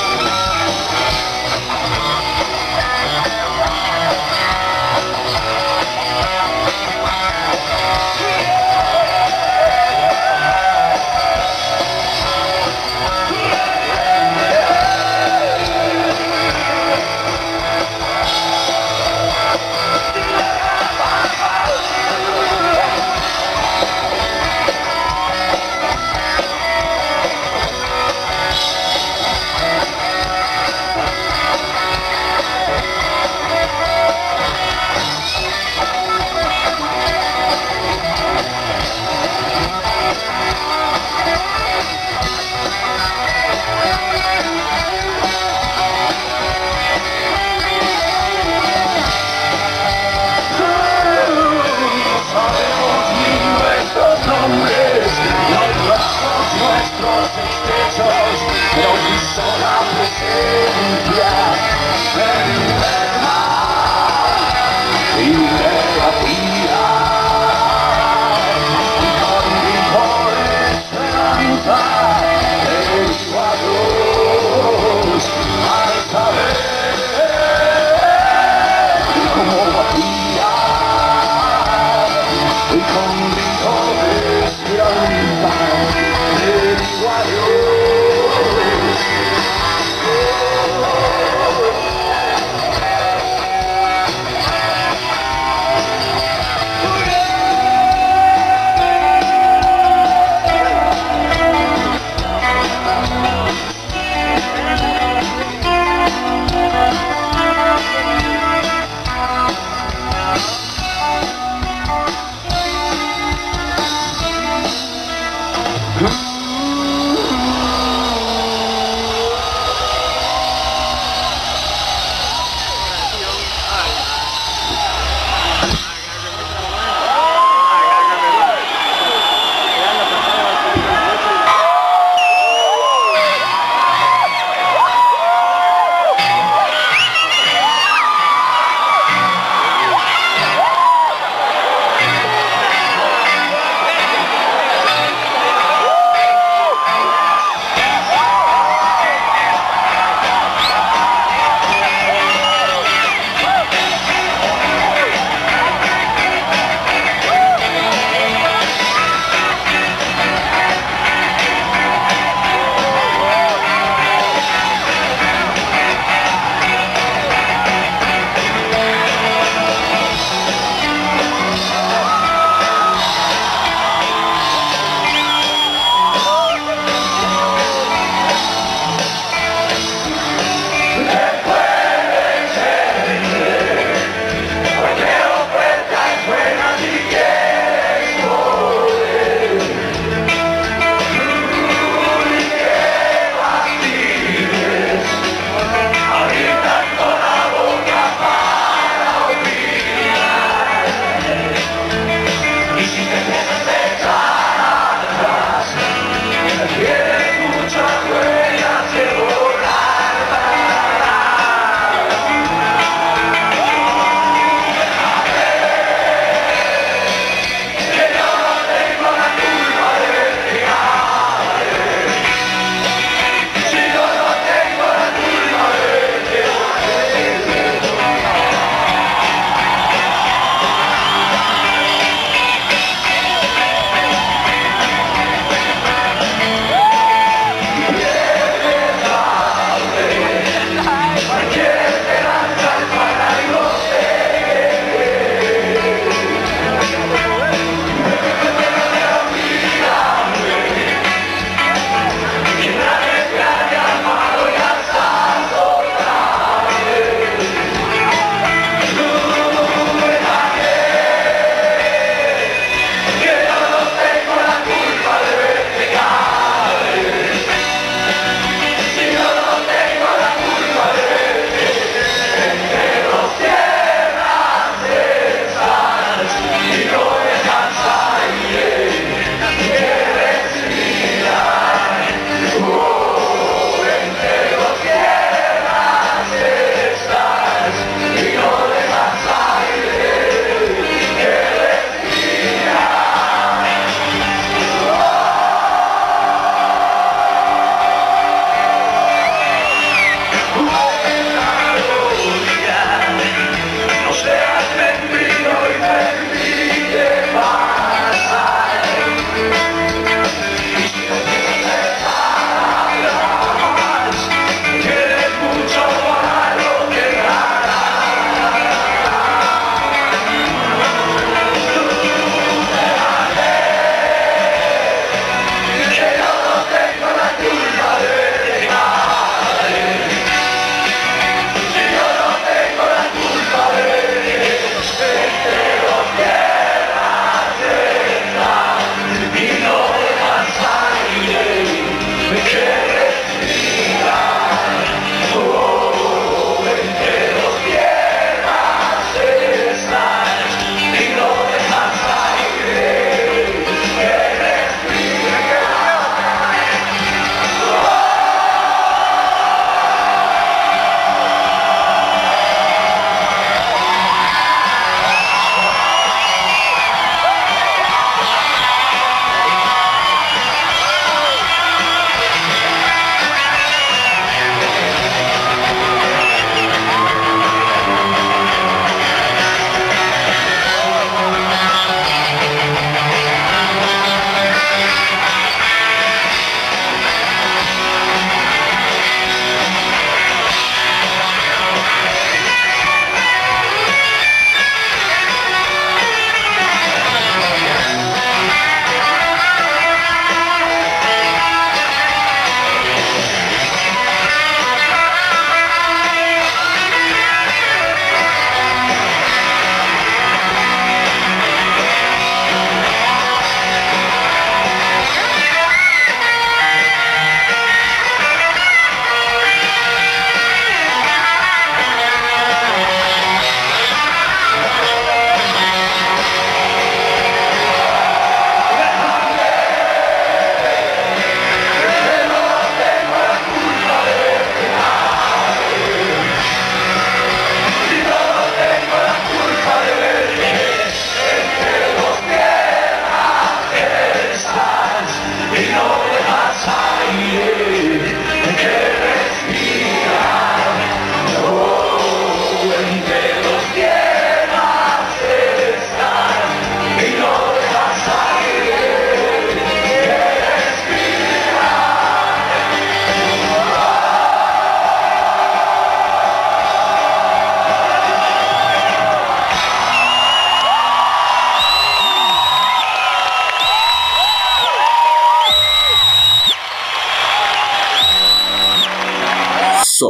Pero mi sola presencia de mi pena y de apatía, y con mi pobre esperanza te digo adiós al saber cómo vacía, y con mi pobre esperanza te digo adiós.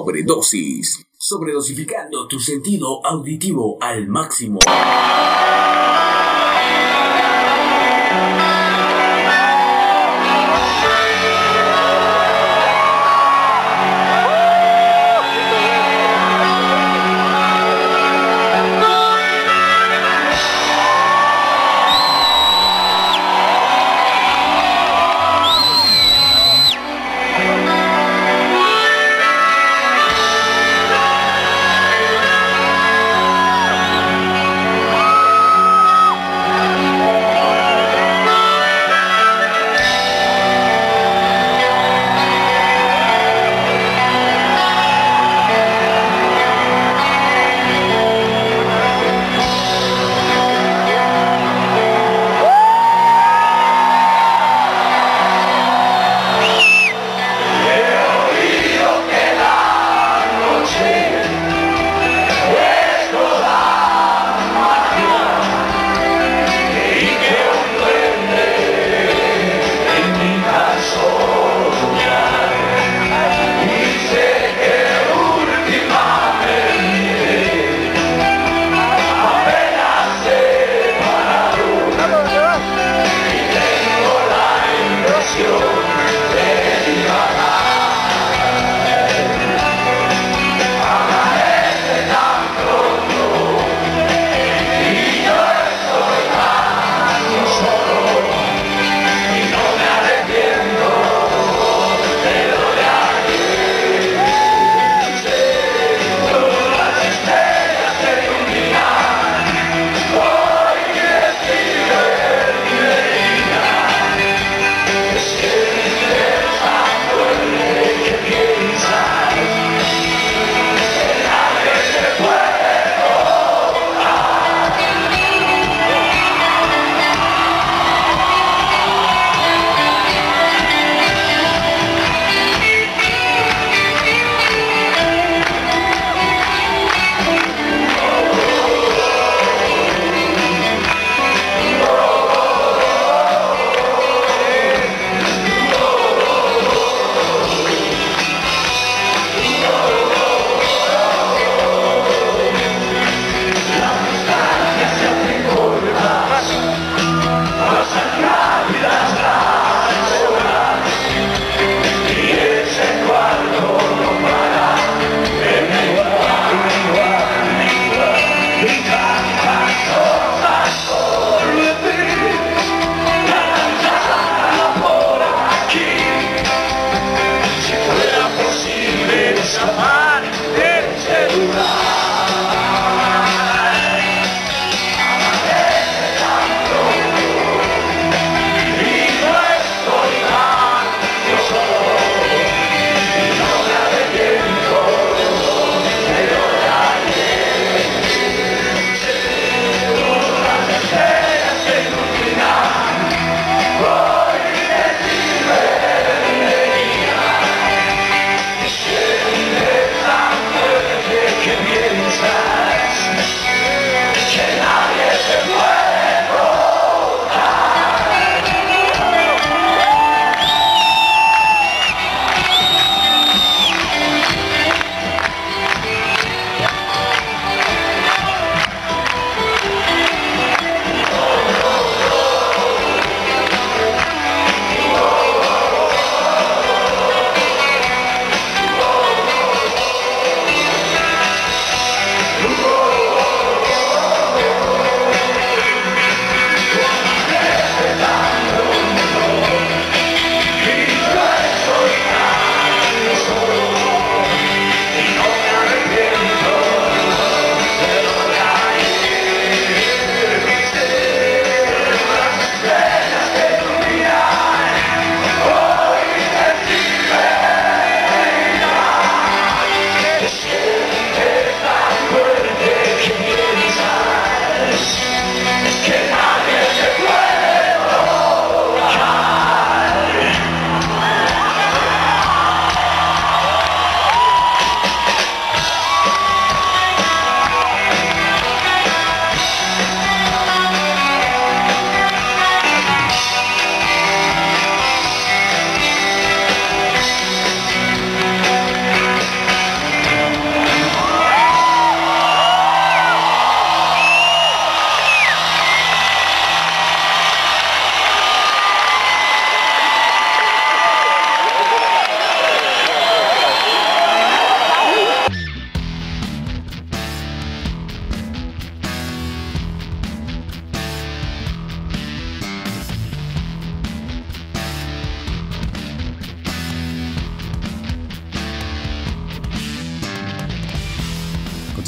Sobredosis. Sobredosificando tu sentido auditivo al máximo.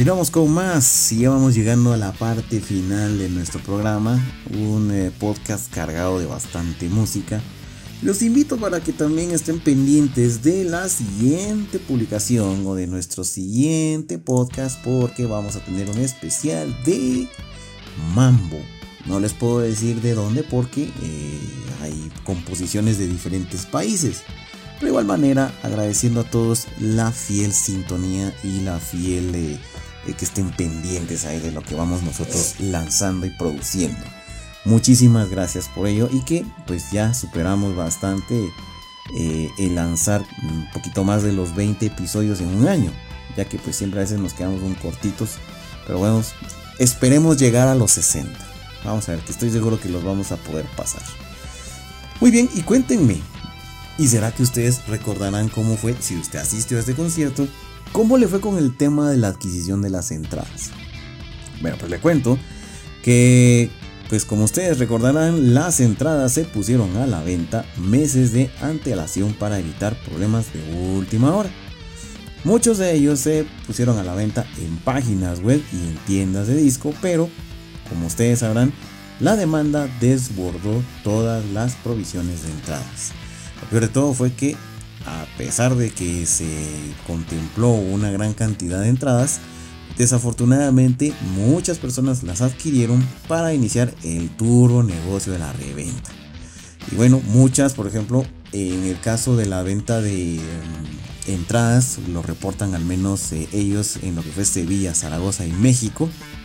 continuamos con más y ya vamos llegando a la parte final de nuestro programa, un eh, podcast cargado de bastante música. Los invito para que también estén pendientes de la siguiente publicación o de nuestro siguiente podcast, porque vamos a tener un especial de mambo. No les puedo decir de dónde porque eh, hay composiciones de diferentes países. Pero de igual manera, agradeciendo a todos la fiel sintonía y la fiel eh, eh, que estén pendientes ahí de lo que vamos nosotros lanzando y produciendo. Muchísimas gracias por ello y que pues ya superamos bastante eh, el lanzar un poquito más de los veinte episodios en un año, ya que pues siempre a veces nos quedamos un cortitos, pero bueno, esperemos llegar a los sesenta. Vamos a ver, que estoy seguro que los vamos a poder pasar. Muy bien, y cuéntenme. ¿Y será que ustedes recordarán cómo fue, si usted asistió a este concierto, cómo le fue con el tema de la adquisición de las entradas? Bueno, pues le cuento que, pues como ustedes recordarán, las entradas se pusieron a la venta meses de antelación para evitar problemas de última hora. Muchos de ellos se pusieron a la venta en páginas web y en tiendas de disco, pero, como ustedes sabrán, la demanda desbordó todas las provisiones de entradas. Lo peor de todo fue que, a pesar de que se contempló una gran cantidad de entradas, desafortunadamente muchas personas las adquirieron para iniciar el turbo negocio de la reventa. Y bueno, muchas, por ejemplo, en el caso de la venta de um, entradas, lo reportan al menos eh, ellos en lo que fue Sevilla, Zaragoza y México.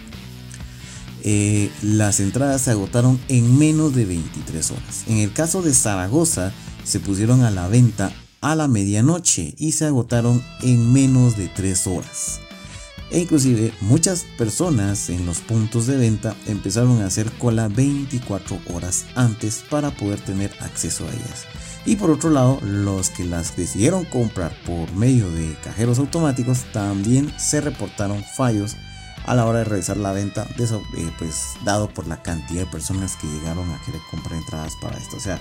Eh, las entradas se agotaron en menos de veintitrés horas. En el caso de Zaragoza, se pusieron a la venta a la medianoche y se agotaron en menos de tres horas. E inclusive muchas personas en los puntos de venta empezaron a hacer cola veinticuatro horas antes para poder tener acceso a ellas. Y por otro lado, los que las decidieron comprar por medio de cajeros automáticos también se reportaron fallos a la hora de realizar la venta, de eso, eh, pues dado por la cantidad de personas que llegaron a querer comprar entradas para esto. O sea,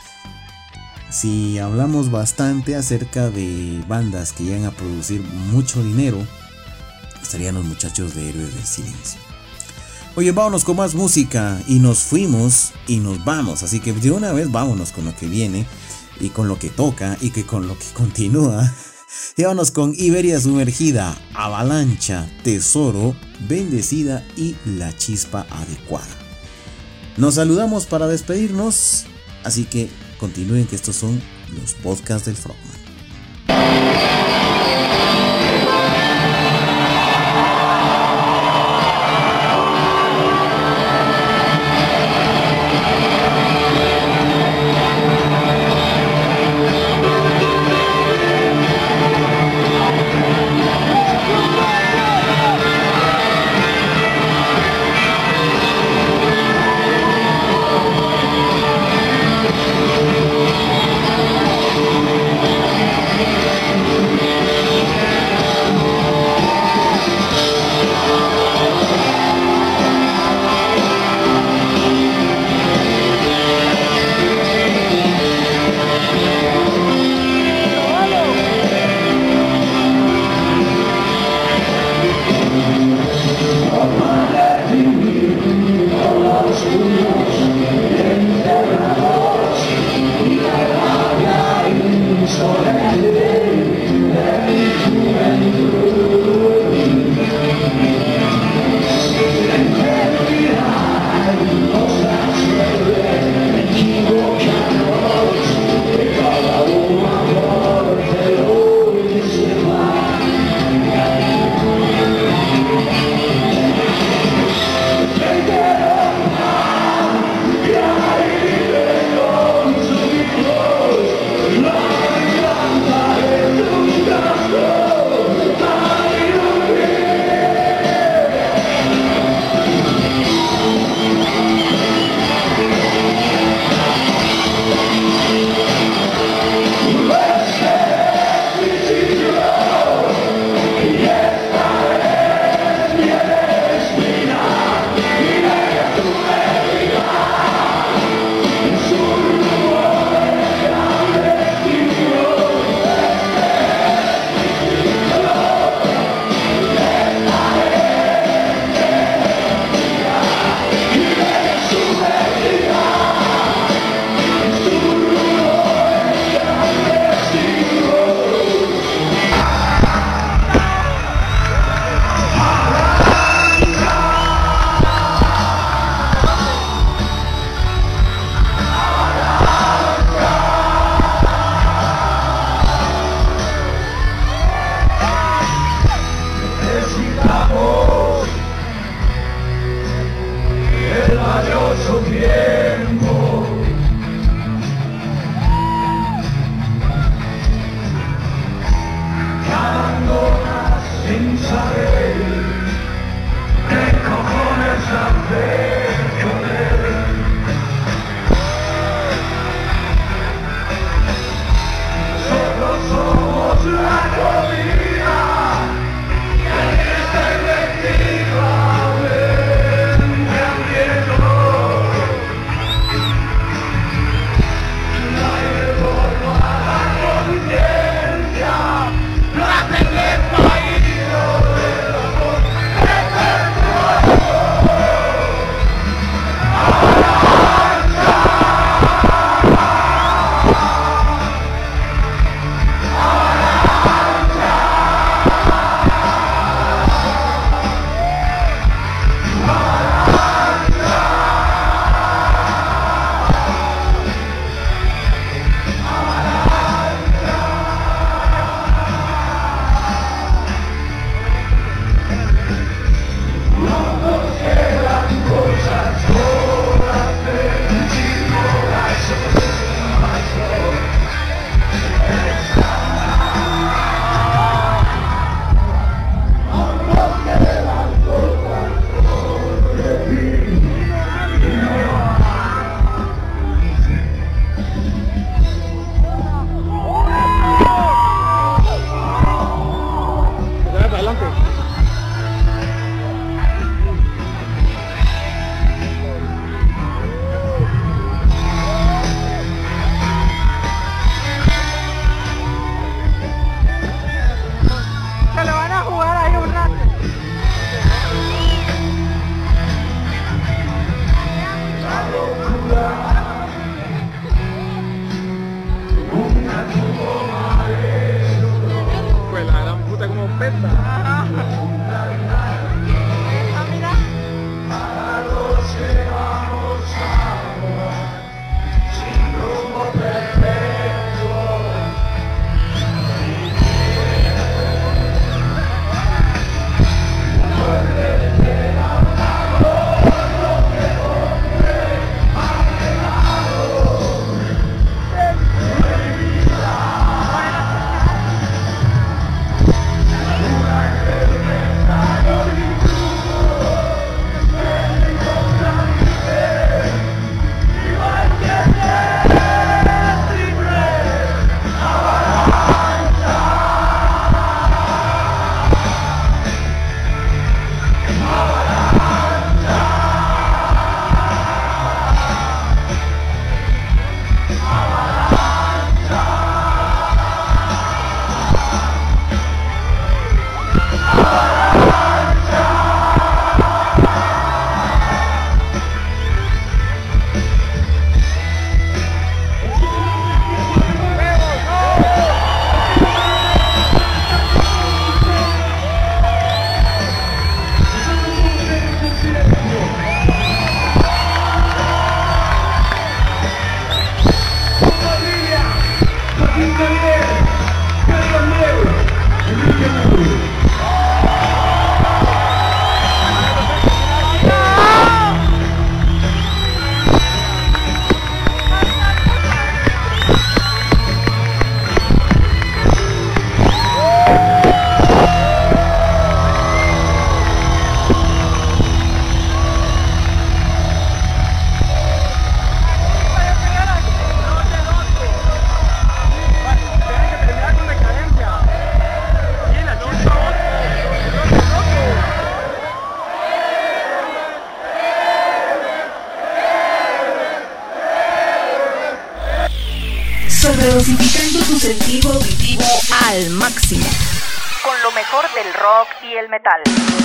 si hablamos bastante acerca de bandas que llegan a producir mucho dinero, estarían los muchachos de Héroes del Silencio. Oye, vámonos con más música y nos fuimos y nos vamos. Así que de una vez vámonos con lo que viene y con lo que toca y que con lo que continúa. Y vámonos con Iberia Sumergida, Avalancha, Tesoro, Bendecida y La Chispa Adecuada. Nos saludamos para despedirnos, así que continúen, que estos son los podcasts del Frogman. Thank Sobredosificando tu sentido auditivo al máximo. Con lo mejor del rock y el metal.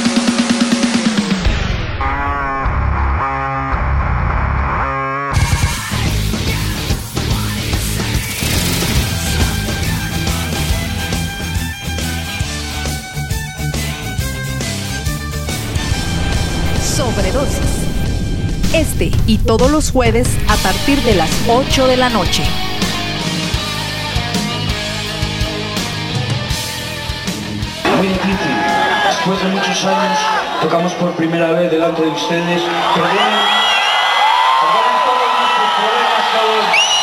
Sobredosis. Este y todos los jueves a partir de las ocho de la noche. Muy difícil. Después de muchos años tocamos por primera vez delante de ustedes. Perdonen, perdonen todos nuestros problemas, cabrón.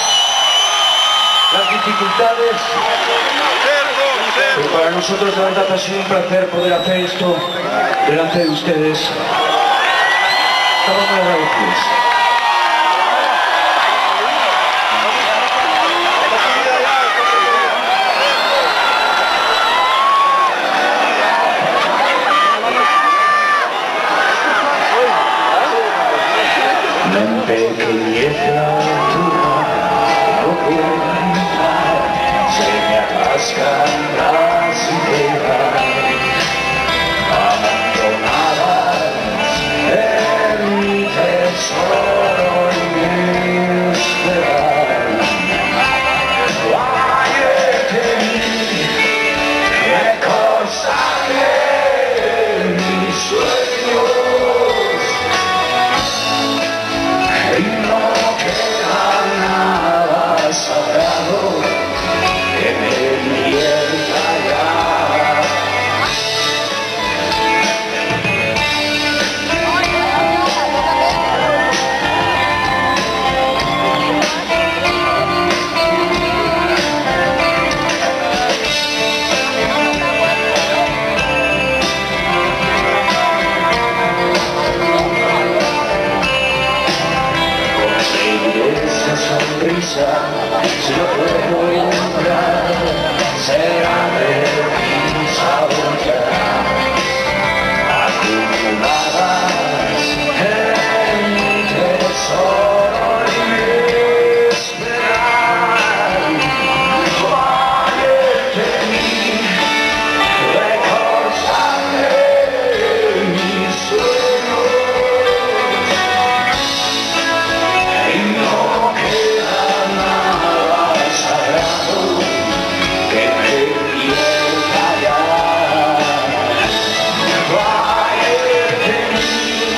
Las dificultades. Pero para nosotros de verdad ha sido un placer poder hacer esto delante de ustedes. Estamos muy agradecidos. No empequeñece la altura, no puedo entrar, se me atascan las ideas, abandonadas en mi tesoro y mi esperar. Váyate mí, recostaré mis sueños. Y no queda nada sagrado que me divierta ya. Esa sonrisa, si lo puedo encontrar, será de mi sabor ya. Acumuladas en mi tesoro y mi esperar. Váyate mí, recostaré mis sueños. Y no queda nada sagrado que me pierda ya. Váyate mí,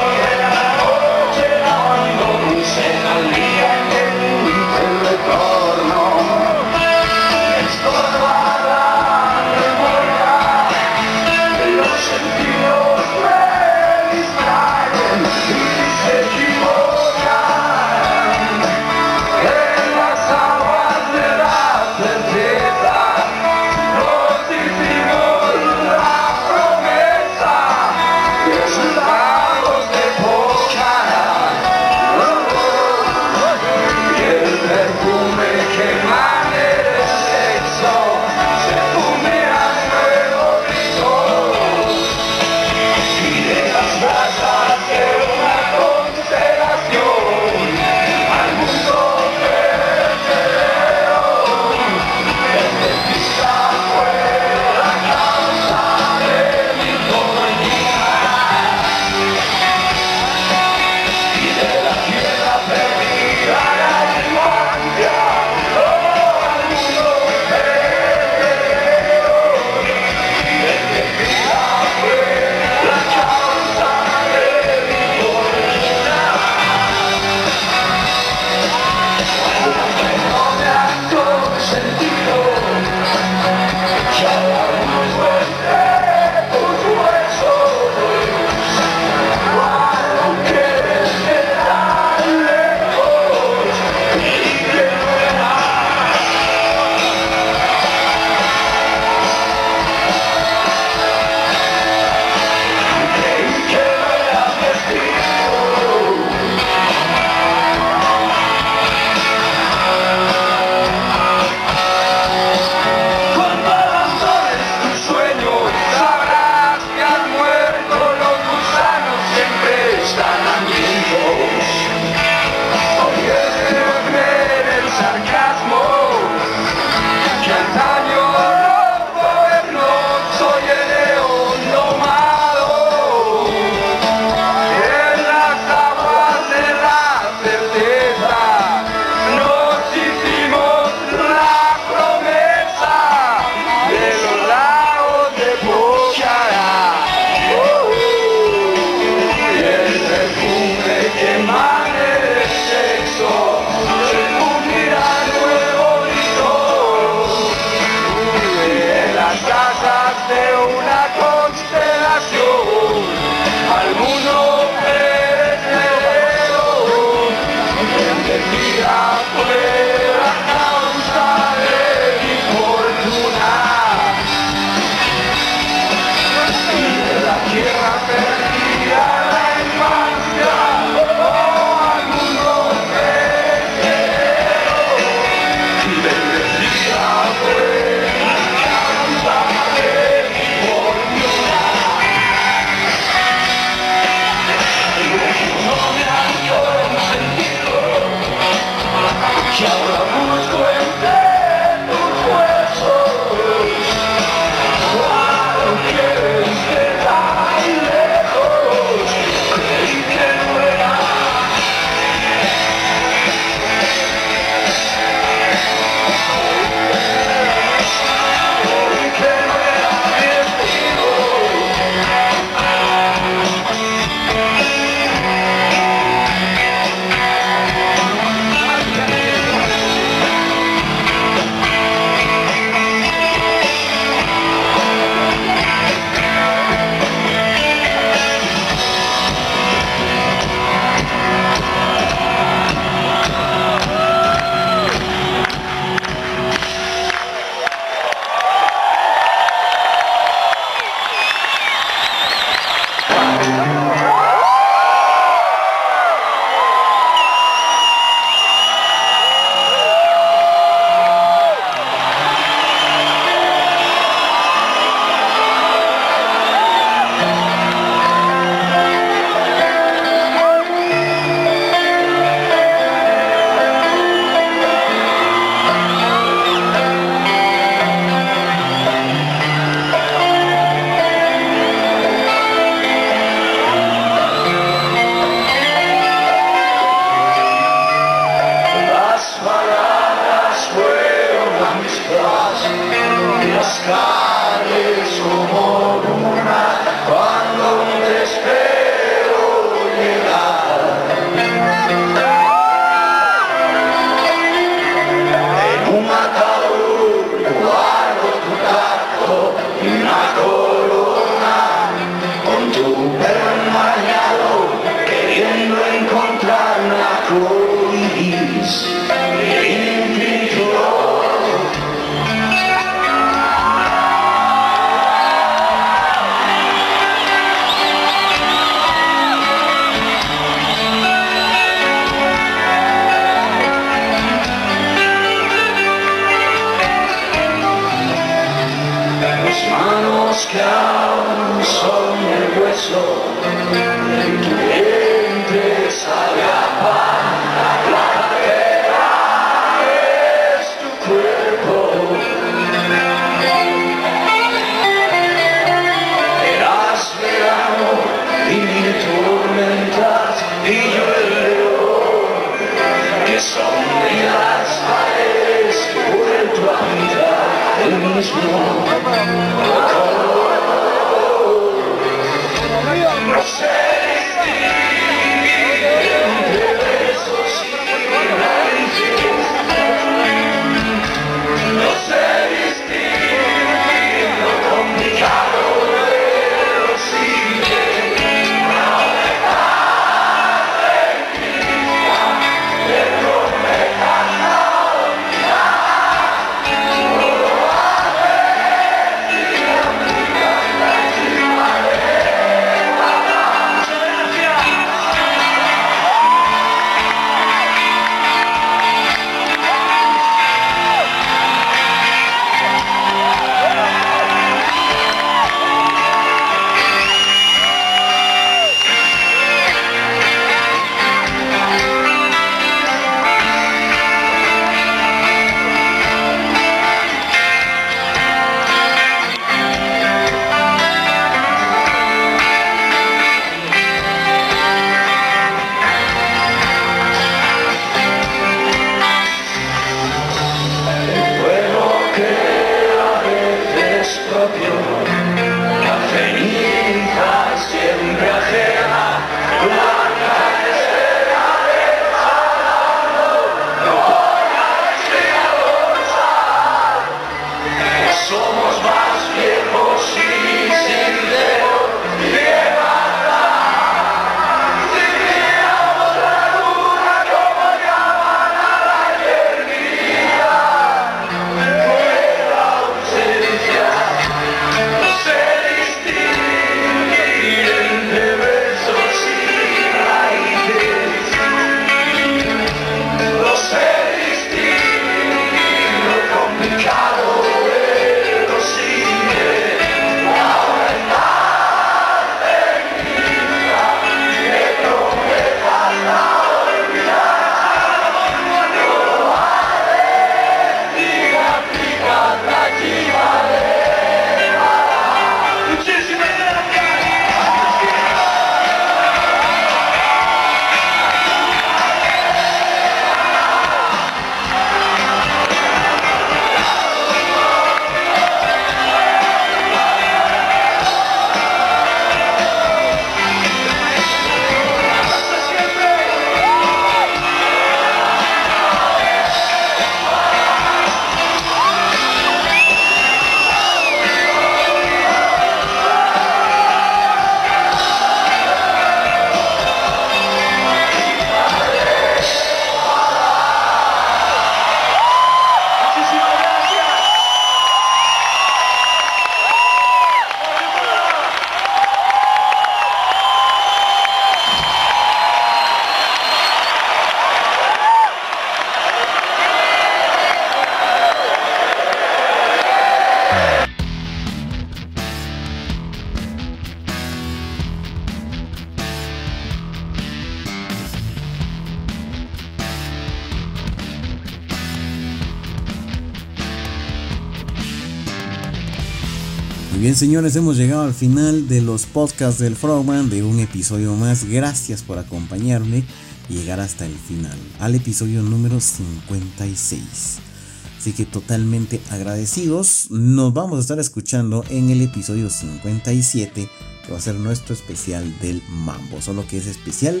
Muy bien, señores, hemos llegado al final de los podcasts del Frogman, de un episodio más. Gracias por acompañarme y llegar hasta el final, al episodio número cincuenta y seis. Así que totalmente agradecidos. Nos vamos a estar escuchando en el episodio cincuenta y siete, que va a ser nuestro especial del mambo. Solo que es especial,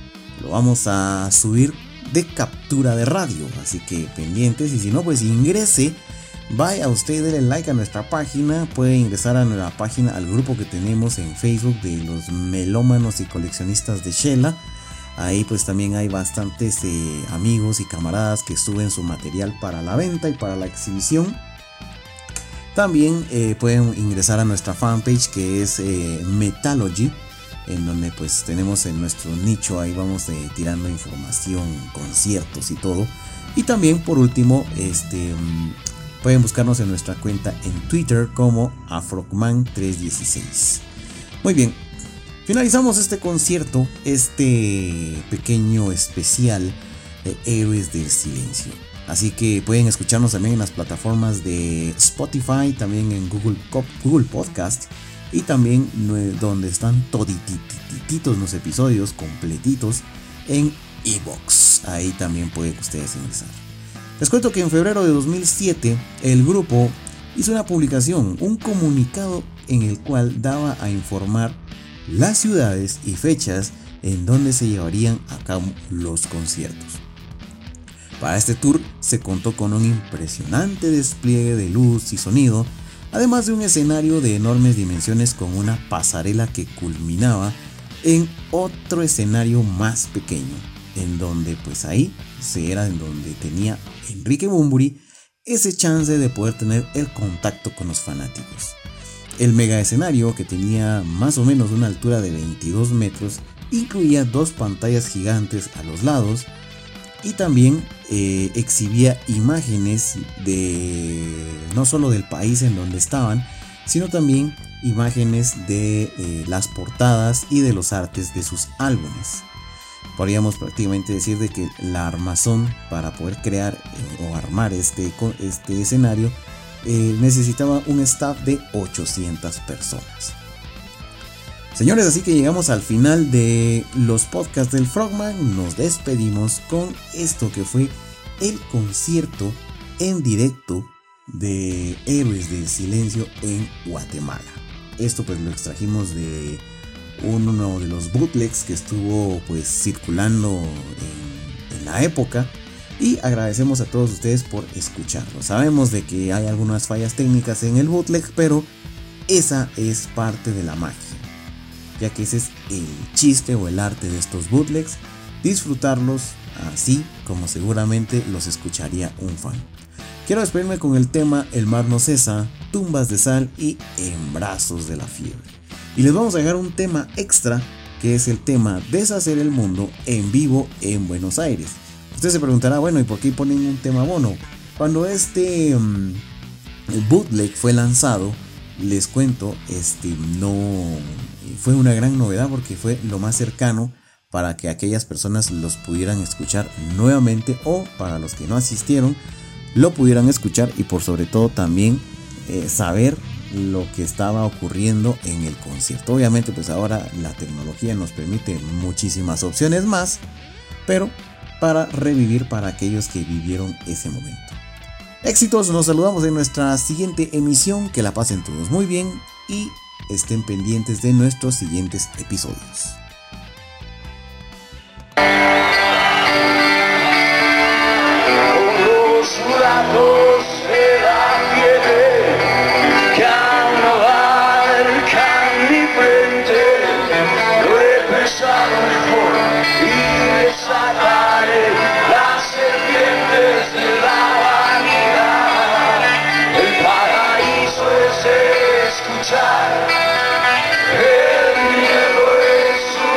lo vamos a subir de captura de radio, así que pendientes. Y si no, pues ingrese, vaya usted, denle like a nuestra página. Puede ingresar a nuestra página, al grupo que tenemos en Facebook de los melómanos y coleccionistas de Shela. Ahí pues también hay bastantes eh, amigos y camaradas que suben su material para la venta y para la exhibición. También eh, pueden ingresar a nuestra fanpage, que es eh, Metalogy, en donde pues tenemos en nuestro nicho, ahí vamos eh, tirando información, conciertos y todo. Y también por último, este, pueden buscarnos en nuestra cuenta en Twitter como Afrogman tres dieciséis. Muy bien, Finalizamos este concierto, este pequeño especial de Héroes del Silencio. Así que pueden escucharnos también en las plataformas de Spotify, también en Google, Google Podcast y también donde están toditititos los episodios completitos en iVoox. Ahí también pueden ustedes ingresar. Les cuento que en febrero de dos mil siete el grupo hizo una publicación, un comunicado en el cual daba a informar las ciudades y fechas en donde se llevarían a cabo los conciertos. Para este tour se contó con un impresionante despliegue de luz y sonido, además de un escenario de enormes dimensiones con una pasarela que culminaba en otro escenario más pequeño, en donde pues ahí se era en donde tenía Enrique Bunbury ese chance de poder tener el contacto con los fanáticos. El mega escenario, que tenía más o menos una altura de veintidós metros, incluía dos pantallas gigantes a los lados y también eh, exhibía imágenes de no solo del país en donde estaban, sino también imágenes de eh, las portadas y de los artes de sus álbumes. Podríamos prácticamente decir de que la armazón para poder crear eh, o armar este, este escenario eh, necesitaba un staff de ochocientas personas. Señores, así que llegamos al final de los podcasts del Frogman. Nos despedimos con esto que fue el concierto en directo de Héroes del Silencio en Guatemala. Esto pues lo extrajimos de uno de los bootlegs que estuvo pues circulando en, en la época, y agradecemos a todos ustedes por escucharlo. Sabemos de que hay algunas fallas técnicas en el bootleg, pero esa es parte de la magia, ya que ese es el chiste o el arte de estos bootlegs, disfrutarlos así como seguramente los escucharía un fan. Quiero despedirme con el tema El mar no cesa, Tumbas de sal y En brazos de la fiebre. Y les vamos a dejar un tema extra, que es el tema Deshacer el mundo en vivo en Buenos Aires. Usted se preguntará, bueno, ¿y por qué ponen un tema mono? Cuando este um, bootleg fue lanzado, les cuento, este no fue una gran novedad porque fue lo más cercano para que aquellas personas los pudieran escuchar nuevamente, o para los que no asistieron lo pudieran escuchar, y por sobre todo también eh, saber lo que estaba ocurriendo en el concierto. Obviamente pues ahora la tecnología nos permite muchísimas opciones más, pero para revivir para aquellos que vivieron ese momento. Éxitos, nos saludamos en nuestra siguiente emisión, que la pasen todos muy bien y estén pendientes de nuestros siguientes episodios. El miedo es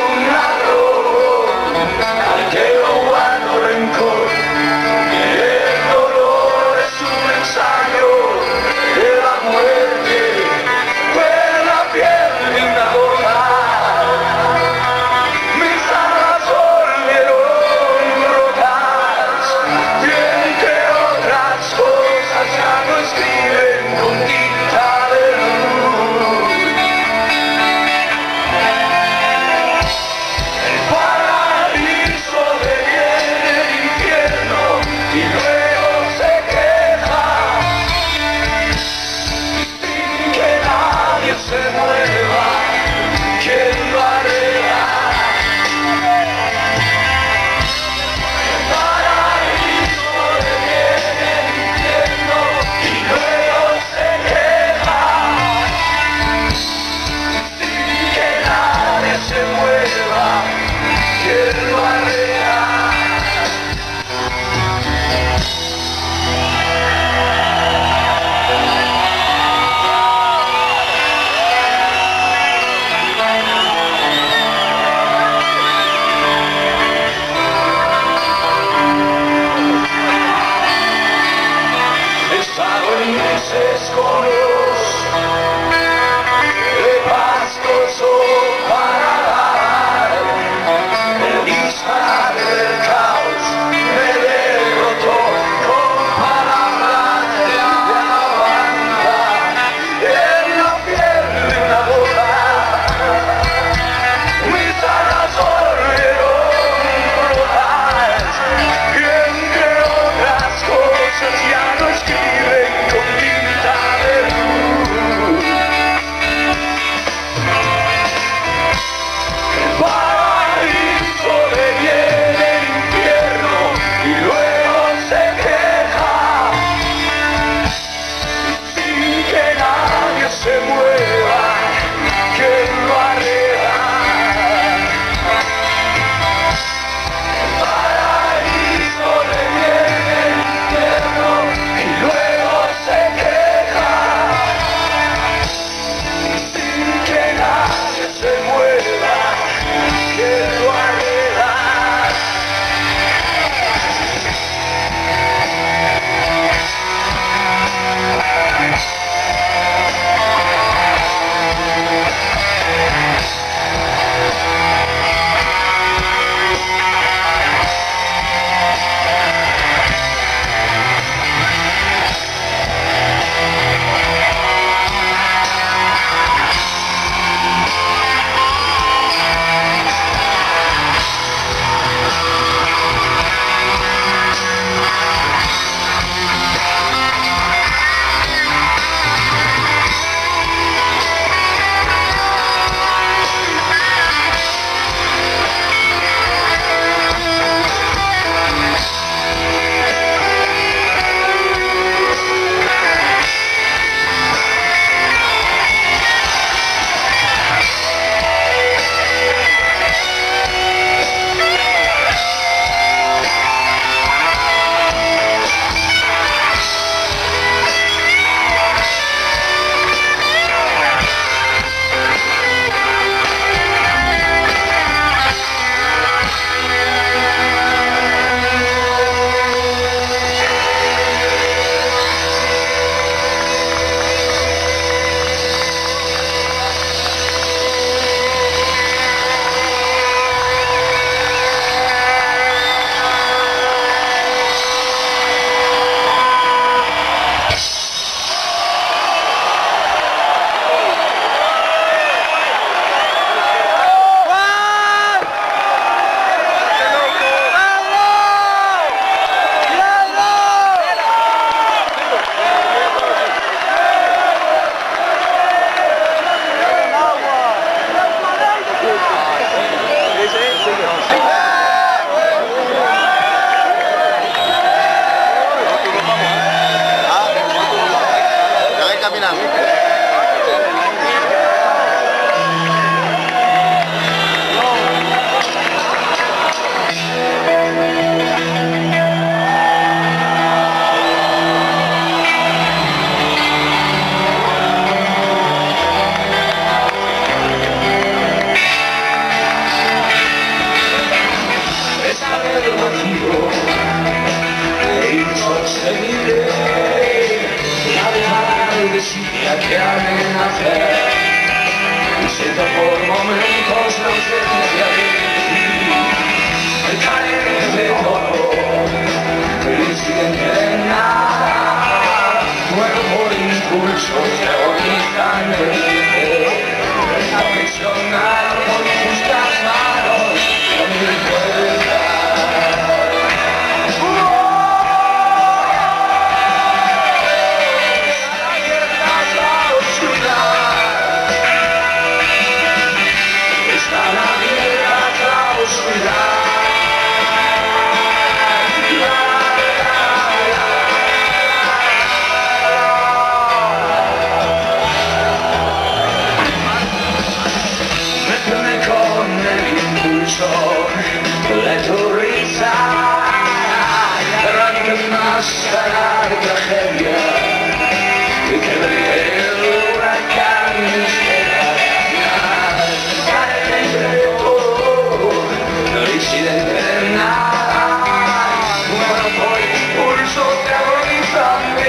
de tu risa, arranca máscara de tragedia y que el huracán espera cae entre todo, no disidente de nada, bueno por impulso te agonizante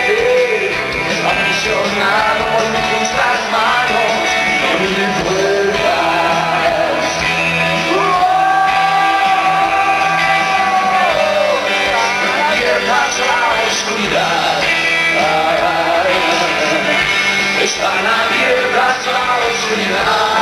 aprisionado por tus las manos, no me vuelvas. Abiertas la oscuridad, están abiertas la oscuridad.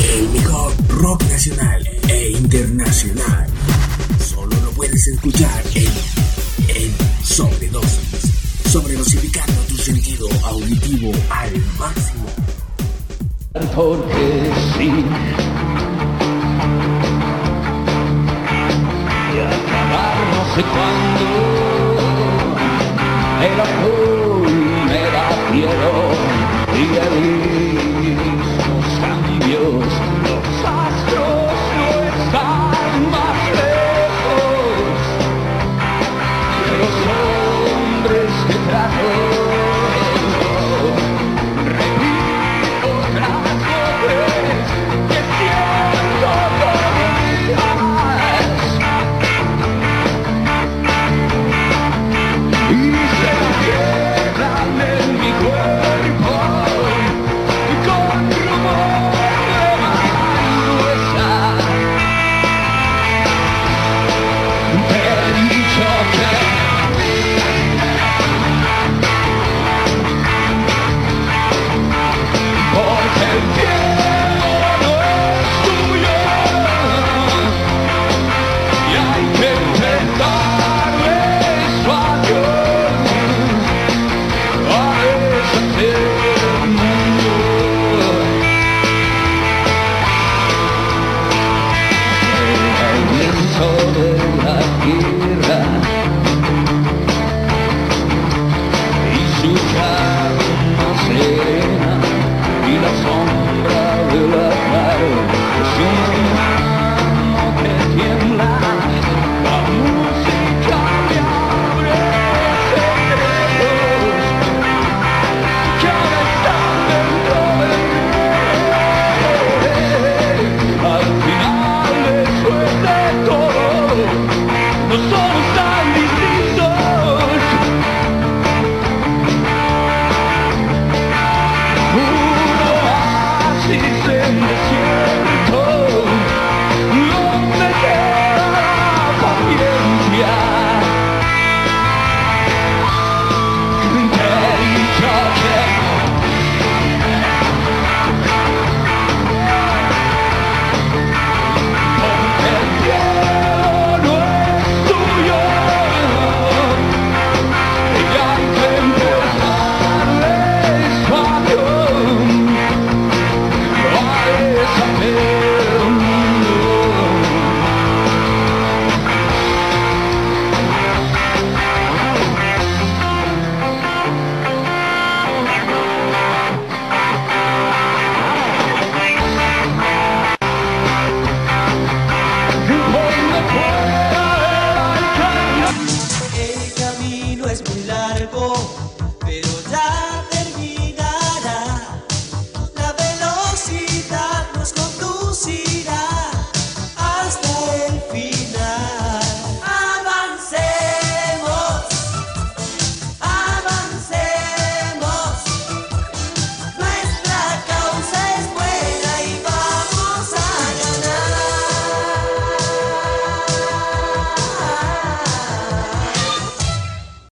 Rock nacional e internacional. Solo lo puedes escuchar